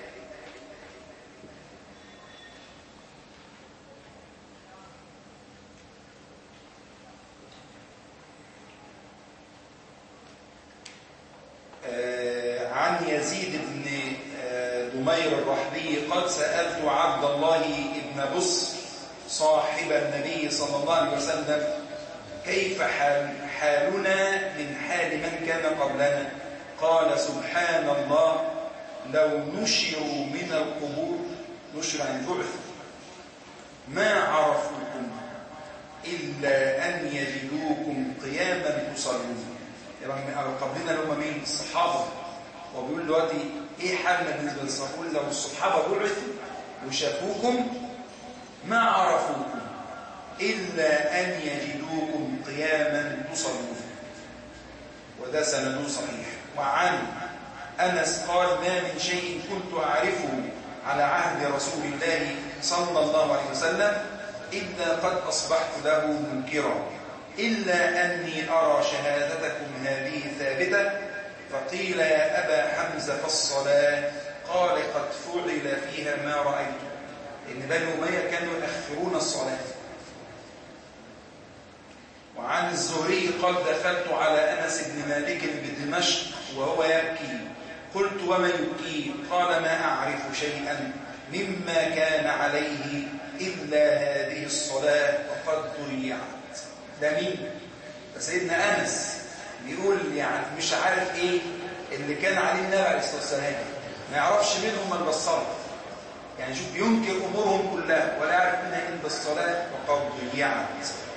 Speaker 3: عن يزيد بن دمير الرحبي قد سألت عبد الله بن بصر صاحب النبي صلى الله عليه وسلم كيف حال حالنا من حال من كان قبلنا؟ قال سبحان الله لو نشروا من القبور، نشر عن بعث، ما عرفوكم إلا أن يجدوكم قياما تصلون. قبلنا لهم مين؟ الصحابة. وبيقول دلوقتي ايه حالنا بالنسبه للصحابه؟ لو الصحابه بعثوا وشافوكم ما عرفوكم الا ان يجدوكم قياما تصلون. وده سند صحيح. وعن انس قال ما من شيء كنت اعرفه على عهد رسول الله صلى الله عليه وسلم الا قد اصبحت له منكرا الا اني ارى شهادتكم هذه ثابته. فقيل يا أبا حمزة فالصلاة؟ قال قد فعل فيها ما رأيت. إن بني أمية كانوا يؤخرون الصلاة. وعن وعن الزهري قال دخلت على أنس بن مالك بدمشق وهو يبكي، قلت وما يبكي؟ قال ما أعرف شيئا مما كان عليه إلا هذه الصلاة وقد ضيعت. ده مين؟ ده سيدنا أنس بيقول يعني مش عارف إيه اللي كان عليه النبي عليه الصلاة والسلام، ما يعرفش منهم من الصلاة، يعني شوف ينكر أمورهم كلها ولا يعرف منها إلا الصلاة وقد ضيعت.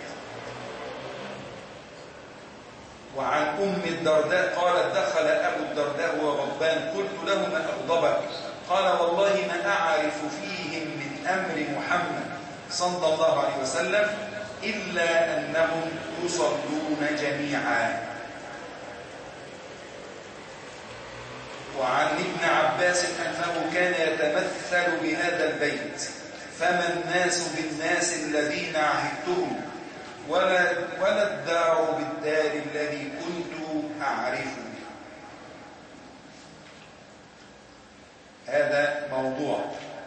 Speaker 3: وعن أم الدرداء قالت دخل أبو الدرداء وهو غضبان، قلت له ما أغضبك؟ قال والله ما أعرف فيهم من أمر محمد صلى الله عليه وسلم إلا أنهم يصلون جميعا. وعن ابن عباس أنه كان يتمثل بهذا البيت فما الناس بالناس الذين عهدتهم ولا, ولا الدار بالدار الذي كنت أعرفه. هذا موضوع.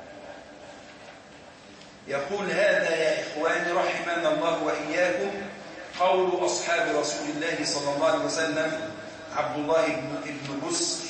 Speaker 3: يقول هذا يا إخواني رحمنا الله وإياكم قول أصحاب رسول الله صلى الله عليه وسلم عبد الله بن بسر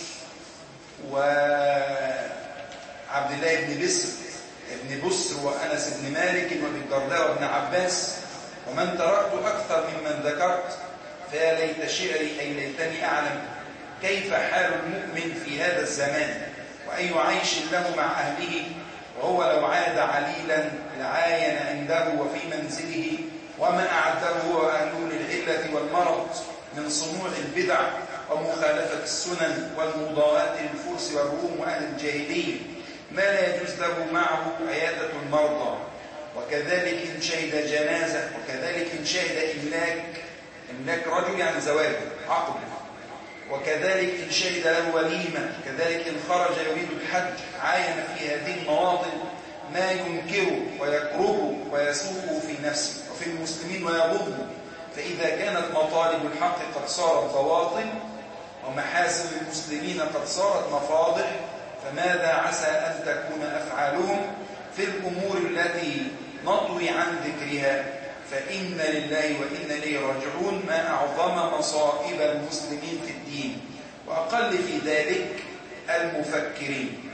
Speaker 3: وعبد الله بن بسر ابن بسر وأنس بن مالك وابن الدرداء وابن عباس، ومن تركت أكثر ممن ذكرت، فيا ليت شعري أي ليتني أعلم كيف حال المؤمن في هذا الزمان وأي عيش له مع أهله، وهو لو عاد عليلا لعاين عنده وفي منزله وما أعده هو وأهله للعلة والمرض من صنوع البدع ومخالفة السنن والمضاءات للفرس والروم وأهل الجاهلية ما لا يجوز له معه عيادة المرضى، وكذلك إن شهد جنازة، وكذلك إن شهد إملاك إملاك رجل يعني زواج عقد، وكذلك إن شهد له وليمة، كذلك إن خرج يريد الحج عاين في هذه المواطن ما ينكره ويكرهه ويسوءه في نفسه وفي المسلمين ويضره. فإذا كانت مطالب الحق قد صارت بواطن ومحاسن المسلمين قد صارت مفاضح، فماذا عسى أن تكون أفعالهم في الأمور التي نطوي عن ذكرها؟ فإن لله وإنا إليه راجعون. ما أعظم مصائب المسلمين في الدين وأقل في ذلك المفكرين.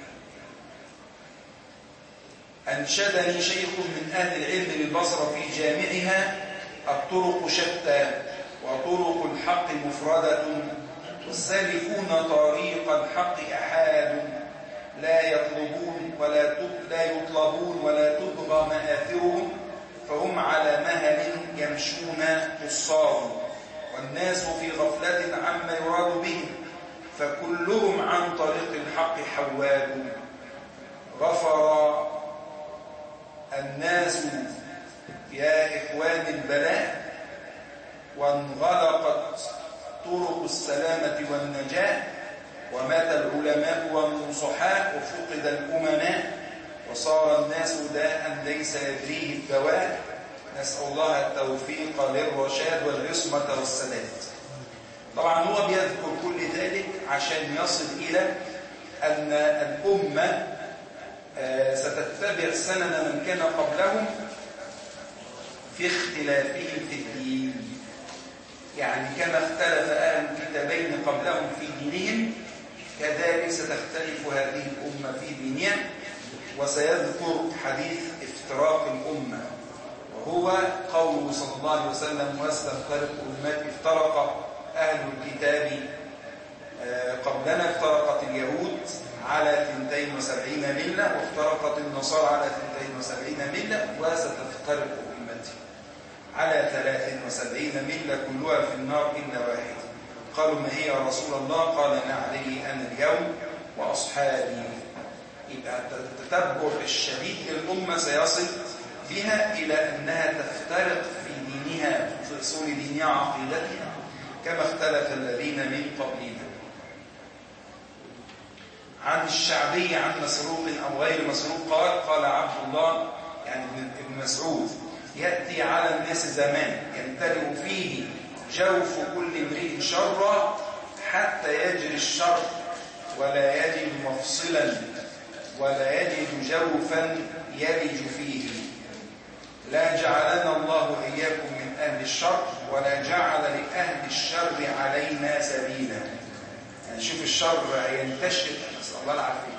Speaker 3: أنشدني شيخ من أهل العلم بالبصرة في جامعها الطرق شتى وطرق الحق مفردة، والسالكون طريق الحق أحاد، لا يطلبون ولا لا يطلبون ولا تبغى مآثرهم، فهم على مهل يمشون قصار، والناس في غفلة عما يراد بهم، فكلهم عن طريق الحق حواد. غفر الناس يا إخوان البلاء، وانغلقت طرق السلامة والنجاة، ومات العلماء والنصحاء وفقد الأمناء، وصار الناس داء ليس يدريه الدواء. نسأل الله التوفيق للرشاد والعصمة والسداد. طبعا هو بيذكر كل ذلك عشان يصل إلى أن الأمة ستتبع سنن من كان قبلهم في اختلافهم في الدين، يعني كما اختلف أهل الكتابين قبلهم في دينهم كذلك ستختلف هذه الأمة في دينها. وسيذكر حديث افتراق الأمة، وهو قوله صلى الله عليه وسلم واستفترق أمتي. افترق أهل الكتاب قبلنا، افترقت اليهود على اثنتين وسبعين ملة، وافترقت النصارى على اثنتين وسبعين ملة، وستفترق أمتي على ثلاث وسبعين ملة كلها في النار إلا واحدة. قالوا ما هي يا رسول الله؟ قال ما عليه أنا اليوم وأصحابي. يبقى التتبع الشديد للأمة سيصل بها إلى أنها تفترق في دينها، في أصول دينها عقيدتها، كما اختلف الذين من قبلنا. عن الشعبي عن مسروق أو غير مسروق قال قال عبد الله يعني ابن مسعود يأتي على الناس زمان يمتلئ فيه جوف كل امرئ شرا حتى يجري الشر ولا يجد مفصلا ولا يجد جوفا يلج فيه. لا جعلنا الله إياكم من أهل الشر ولا جعل لأهل الشر علينا سبيلا. يعني شوف الشر ينتشر، نسأل الله العافية.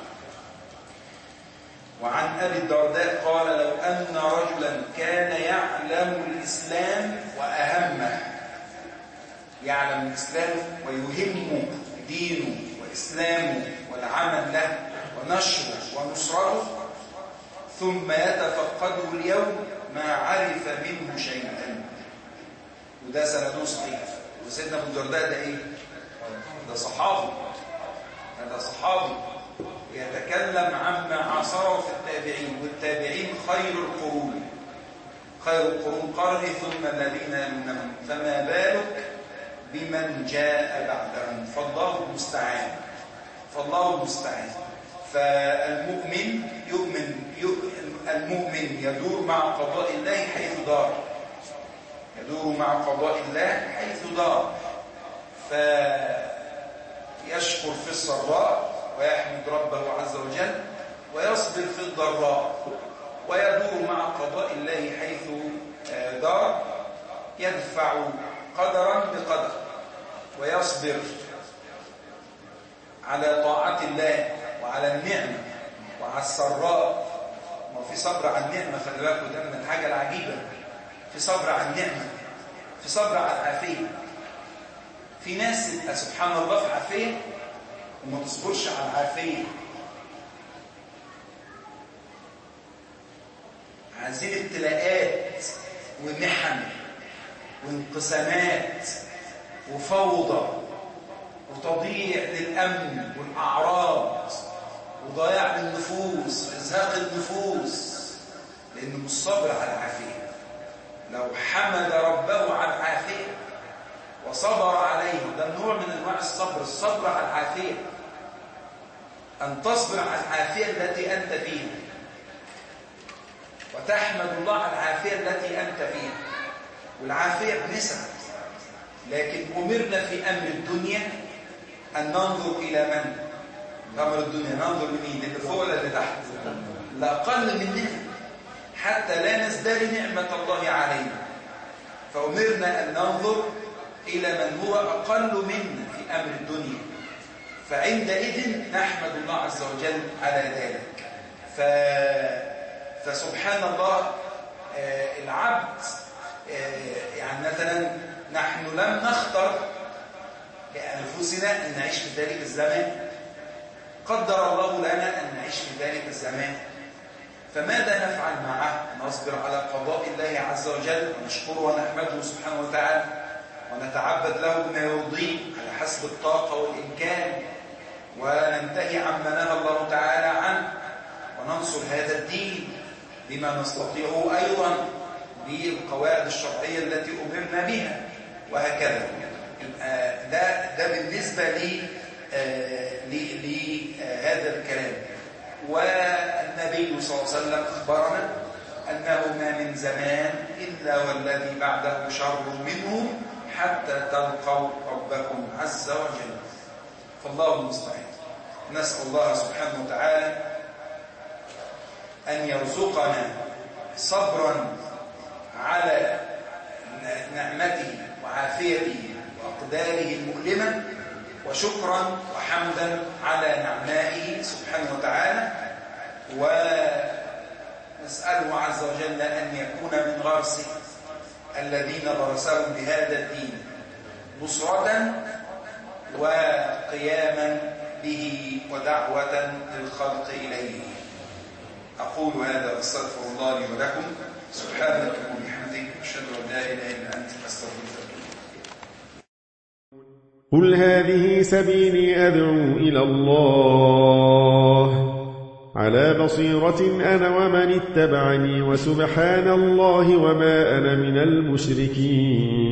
Speaker 3: وعن أبي الدرداء قال: لو أن رجلا كان يعلم الإسلام وأهمه، يعلم الإسلام ويهمه دينه وإسلامه والعمل له ونشره ونصرته، ثم يتفقده اليوم ما عرف منه شيئا. وده سنده صحيح. وسيدنا أبو الدرداء ده إيه؟ ده صحابي، هذا صحابي يتكلم عما عاصره في التابعين، والتابعين خير القرون، خير القرون قرني ثم الذين يلونهم، فما بالك بمن جاء بعدهم. فالله المستعان، فالله المستعان. فالمؤمن يؤمن, يؤمن المؤمن يدور مع قضاء الله حيث دار، يدور مع قضاء الله حيث دار، فيشكر في السراء ويحمد ربه عز وجل، ويصبر في الضراء، ويدور مع قضاء الله حيث دار، يدفع قدرا بقدر، ويصبر على طاعة الله وعلى النعمة وعلى السراء. وفي صبر على النعمة، خلي بالكم ده من الحاجة العجيبة، في صبر على النعمة، في صبر على العافية. في ناس سبحان الله في عافية وما تصبرش على العافية. عايزين ابتلاءات ومحن وانقسامات وفوضى وتضييع للأمن والأعراض وضياع للنفوس وإزهاق النفوس، لأنه مش صبر على العافية. لو حمد ربه على العافية وصبر عليه، ده نوع من أنواع الصبر، الصبر على العافية، أن تصبر على العافية التي أنت فيها وتحمد الله على العافية التي أنت فيها. والعافية بنسعى، لكن أمرنا في أمر الدنيا أن ننظر إلى من؟ أمر الدنيا ننظر لمين؟ اللي فوق ولا اللي تحت؟ لا أقل مننا، حتى لا نزدري نعمة الله علينا. فأمرنا أن ننظر إلى من هو أقل منا في أمر الدنيا، فعندئذ نحمد الله عز وجل على ذلك. ف... فسبحان الله آه العبد آه يعني مثلا نحن لم نختر لأنفسنا أن نعيش في ذلك الزمان، قدر الله لنا أن نعيش في ذلك الزمان، فماذا نفعل معه؟ نصبر على قضاء الله عز وجل ونشكره ونحمده سبحانه وتعالى ونتعبد له بما يرضيه على حسب الطاقة والإمكان، وننتهي عما نهى الله تعالى عنه، وننصر هذا الدين بما نستطيعه أيضا بالقواعد الشرعية التي أمرنا بها، وهكذا. ده ده بالنسبة لي لهذا الكلام. والنبي صلى الله عليه وسلم أخبرنا أنه ما من زمان إلا والذي بعده شر منه حتى تلقوا ربكم عز وجل. فالله المستعان. نسأل الله سبحانه وتعالى أن يرزقنا صبرا على نعمته وعافيته وأقداره المؤلمة، وشكرا وحمدا على نعمائه سبحانه وتعالى، ونسأله عز وجل أن يكون من غرسه الذين غرسهم بهذا الدين نصرة وقياما به ودعوة للخلق إليه. أقول هذا وأستغفر الله لي ولكم. سبحانك وبحمدك أشهد أن لا إله إلا أنت أستغفرك.
Speaker 4: قل هذه سبيلي أدعو إلى الله على بصيرة أنا ومن اتبعني، وسبحان الله وما أنا من المشركين.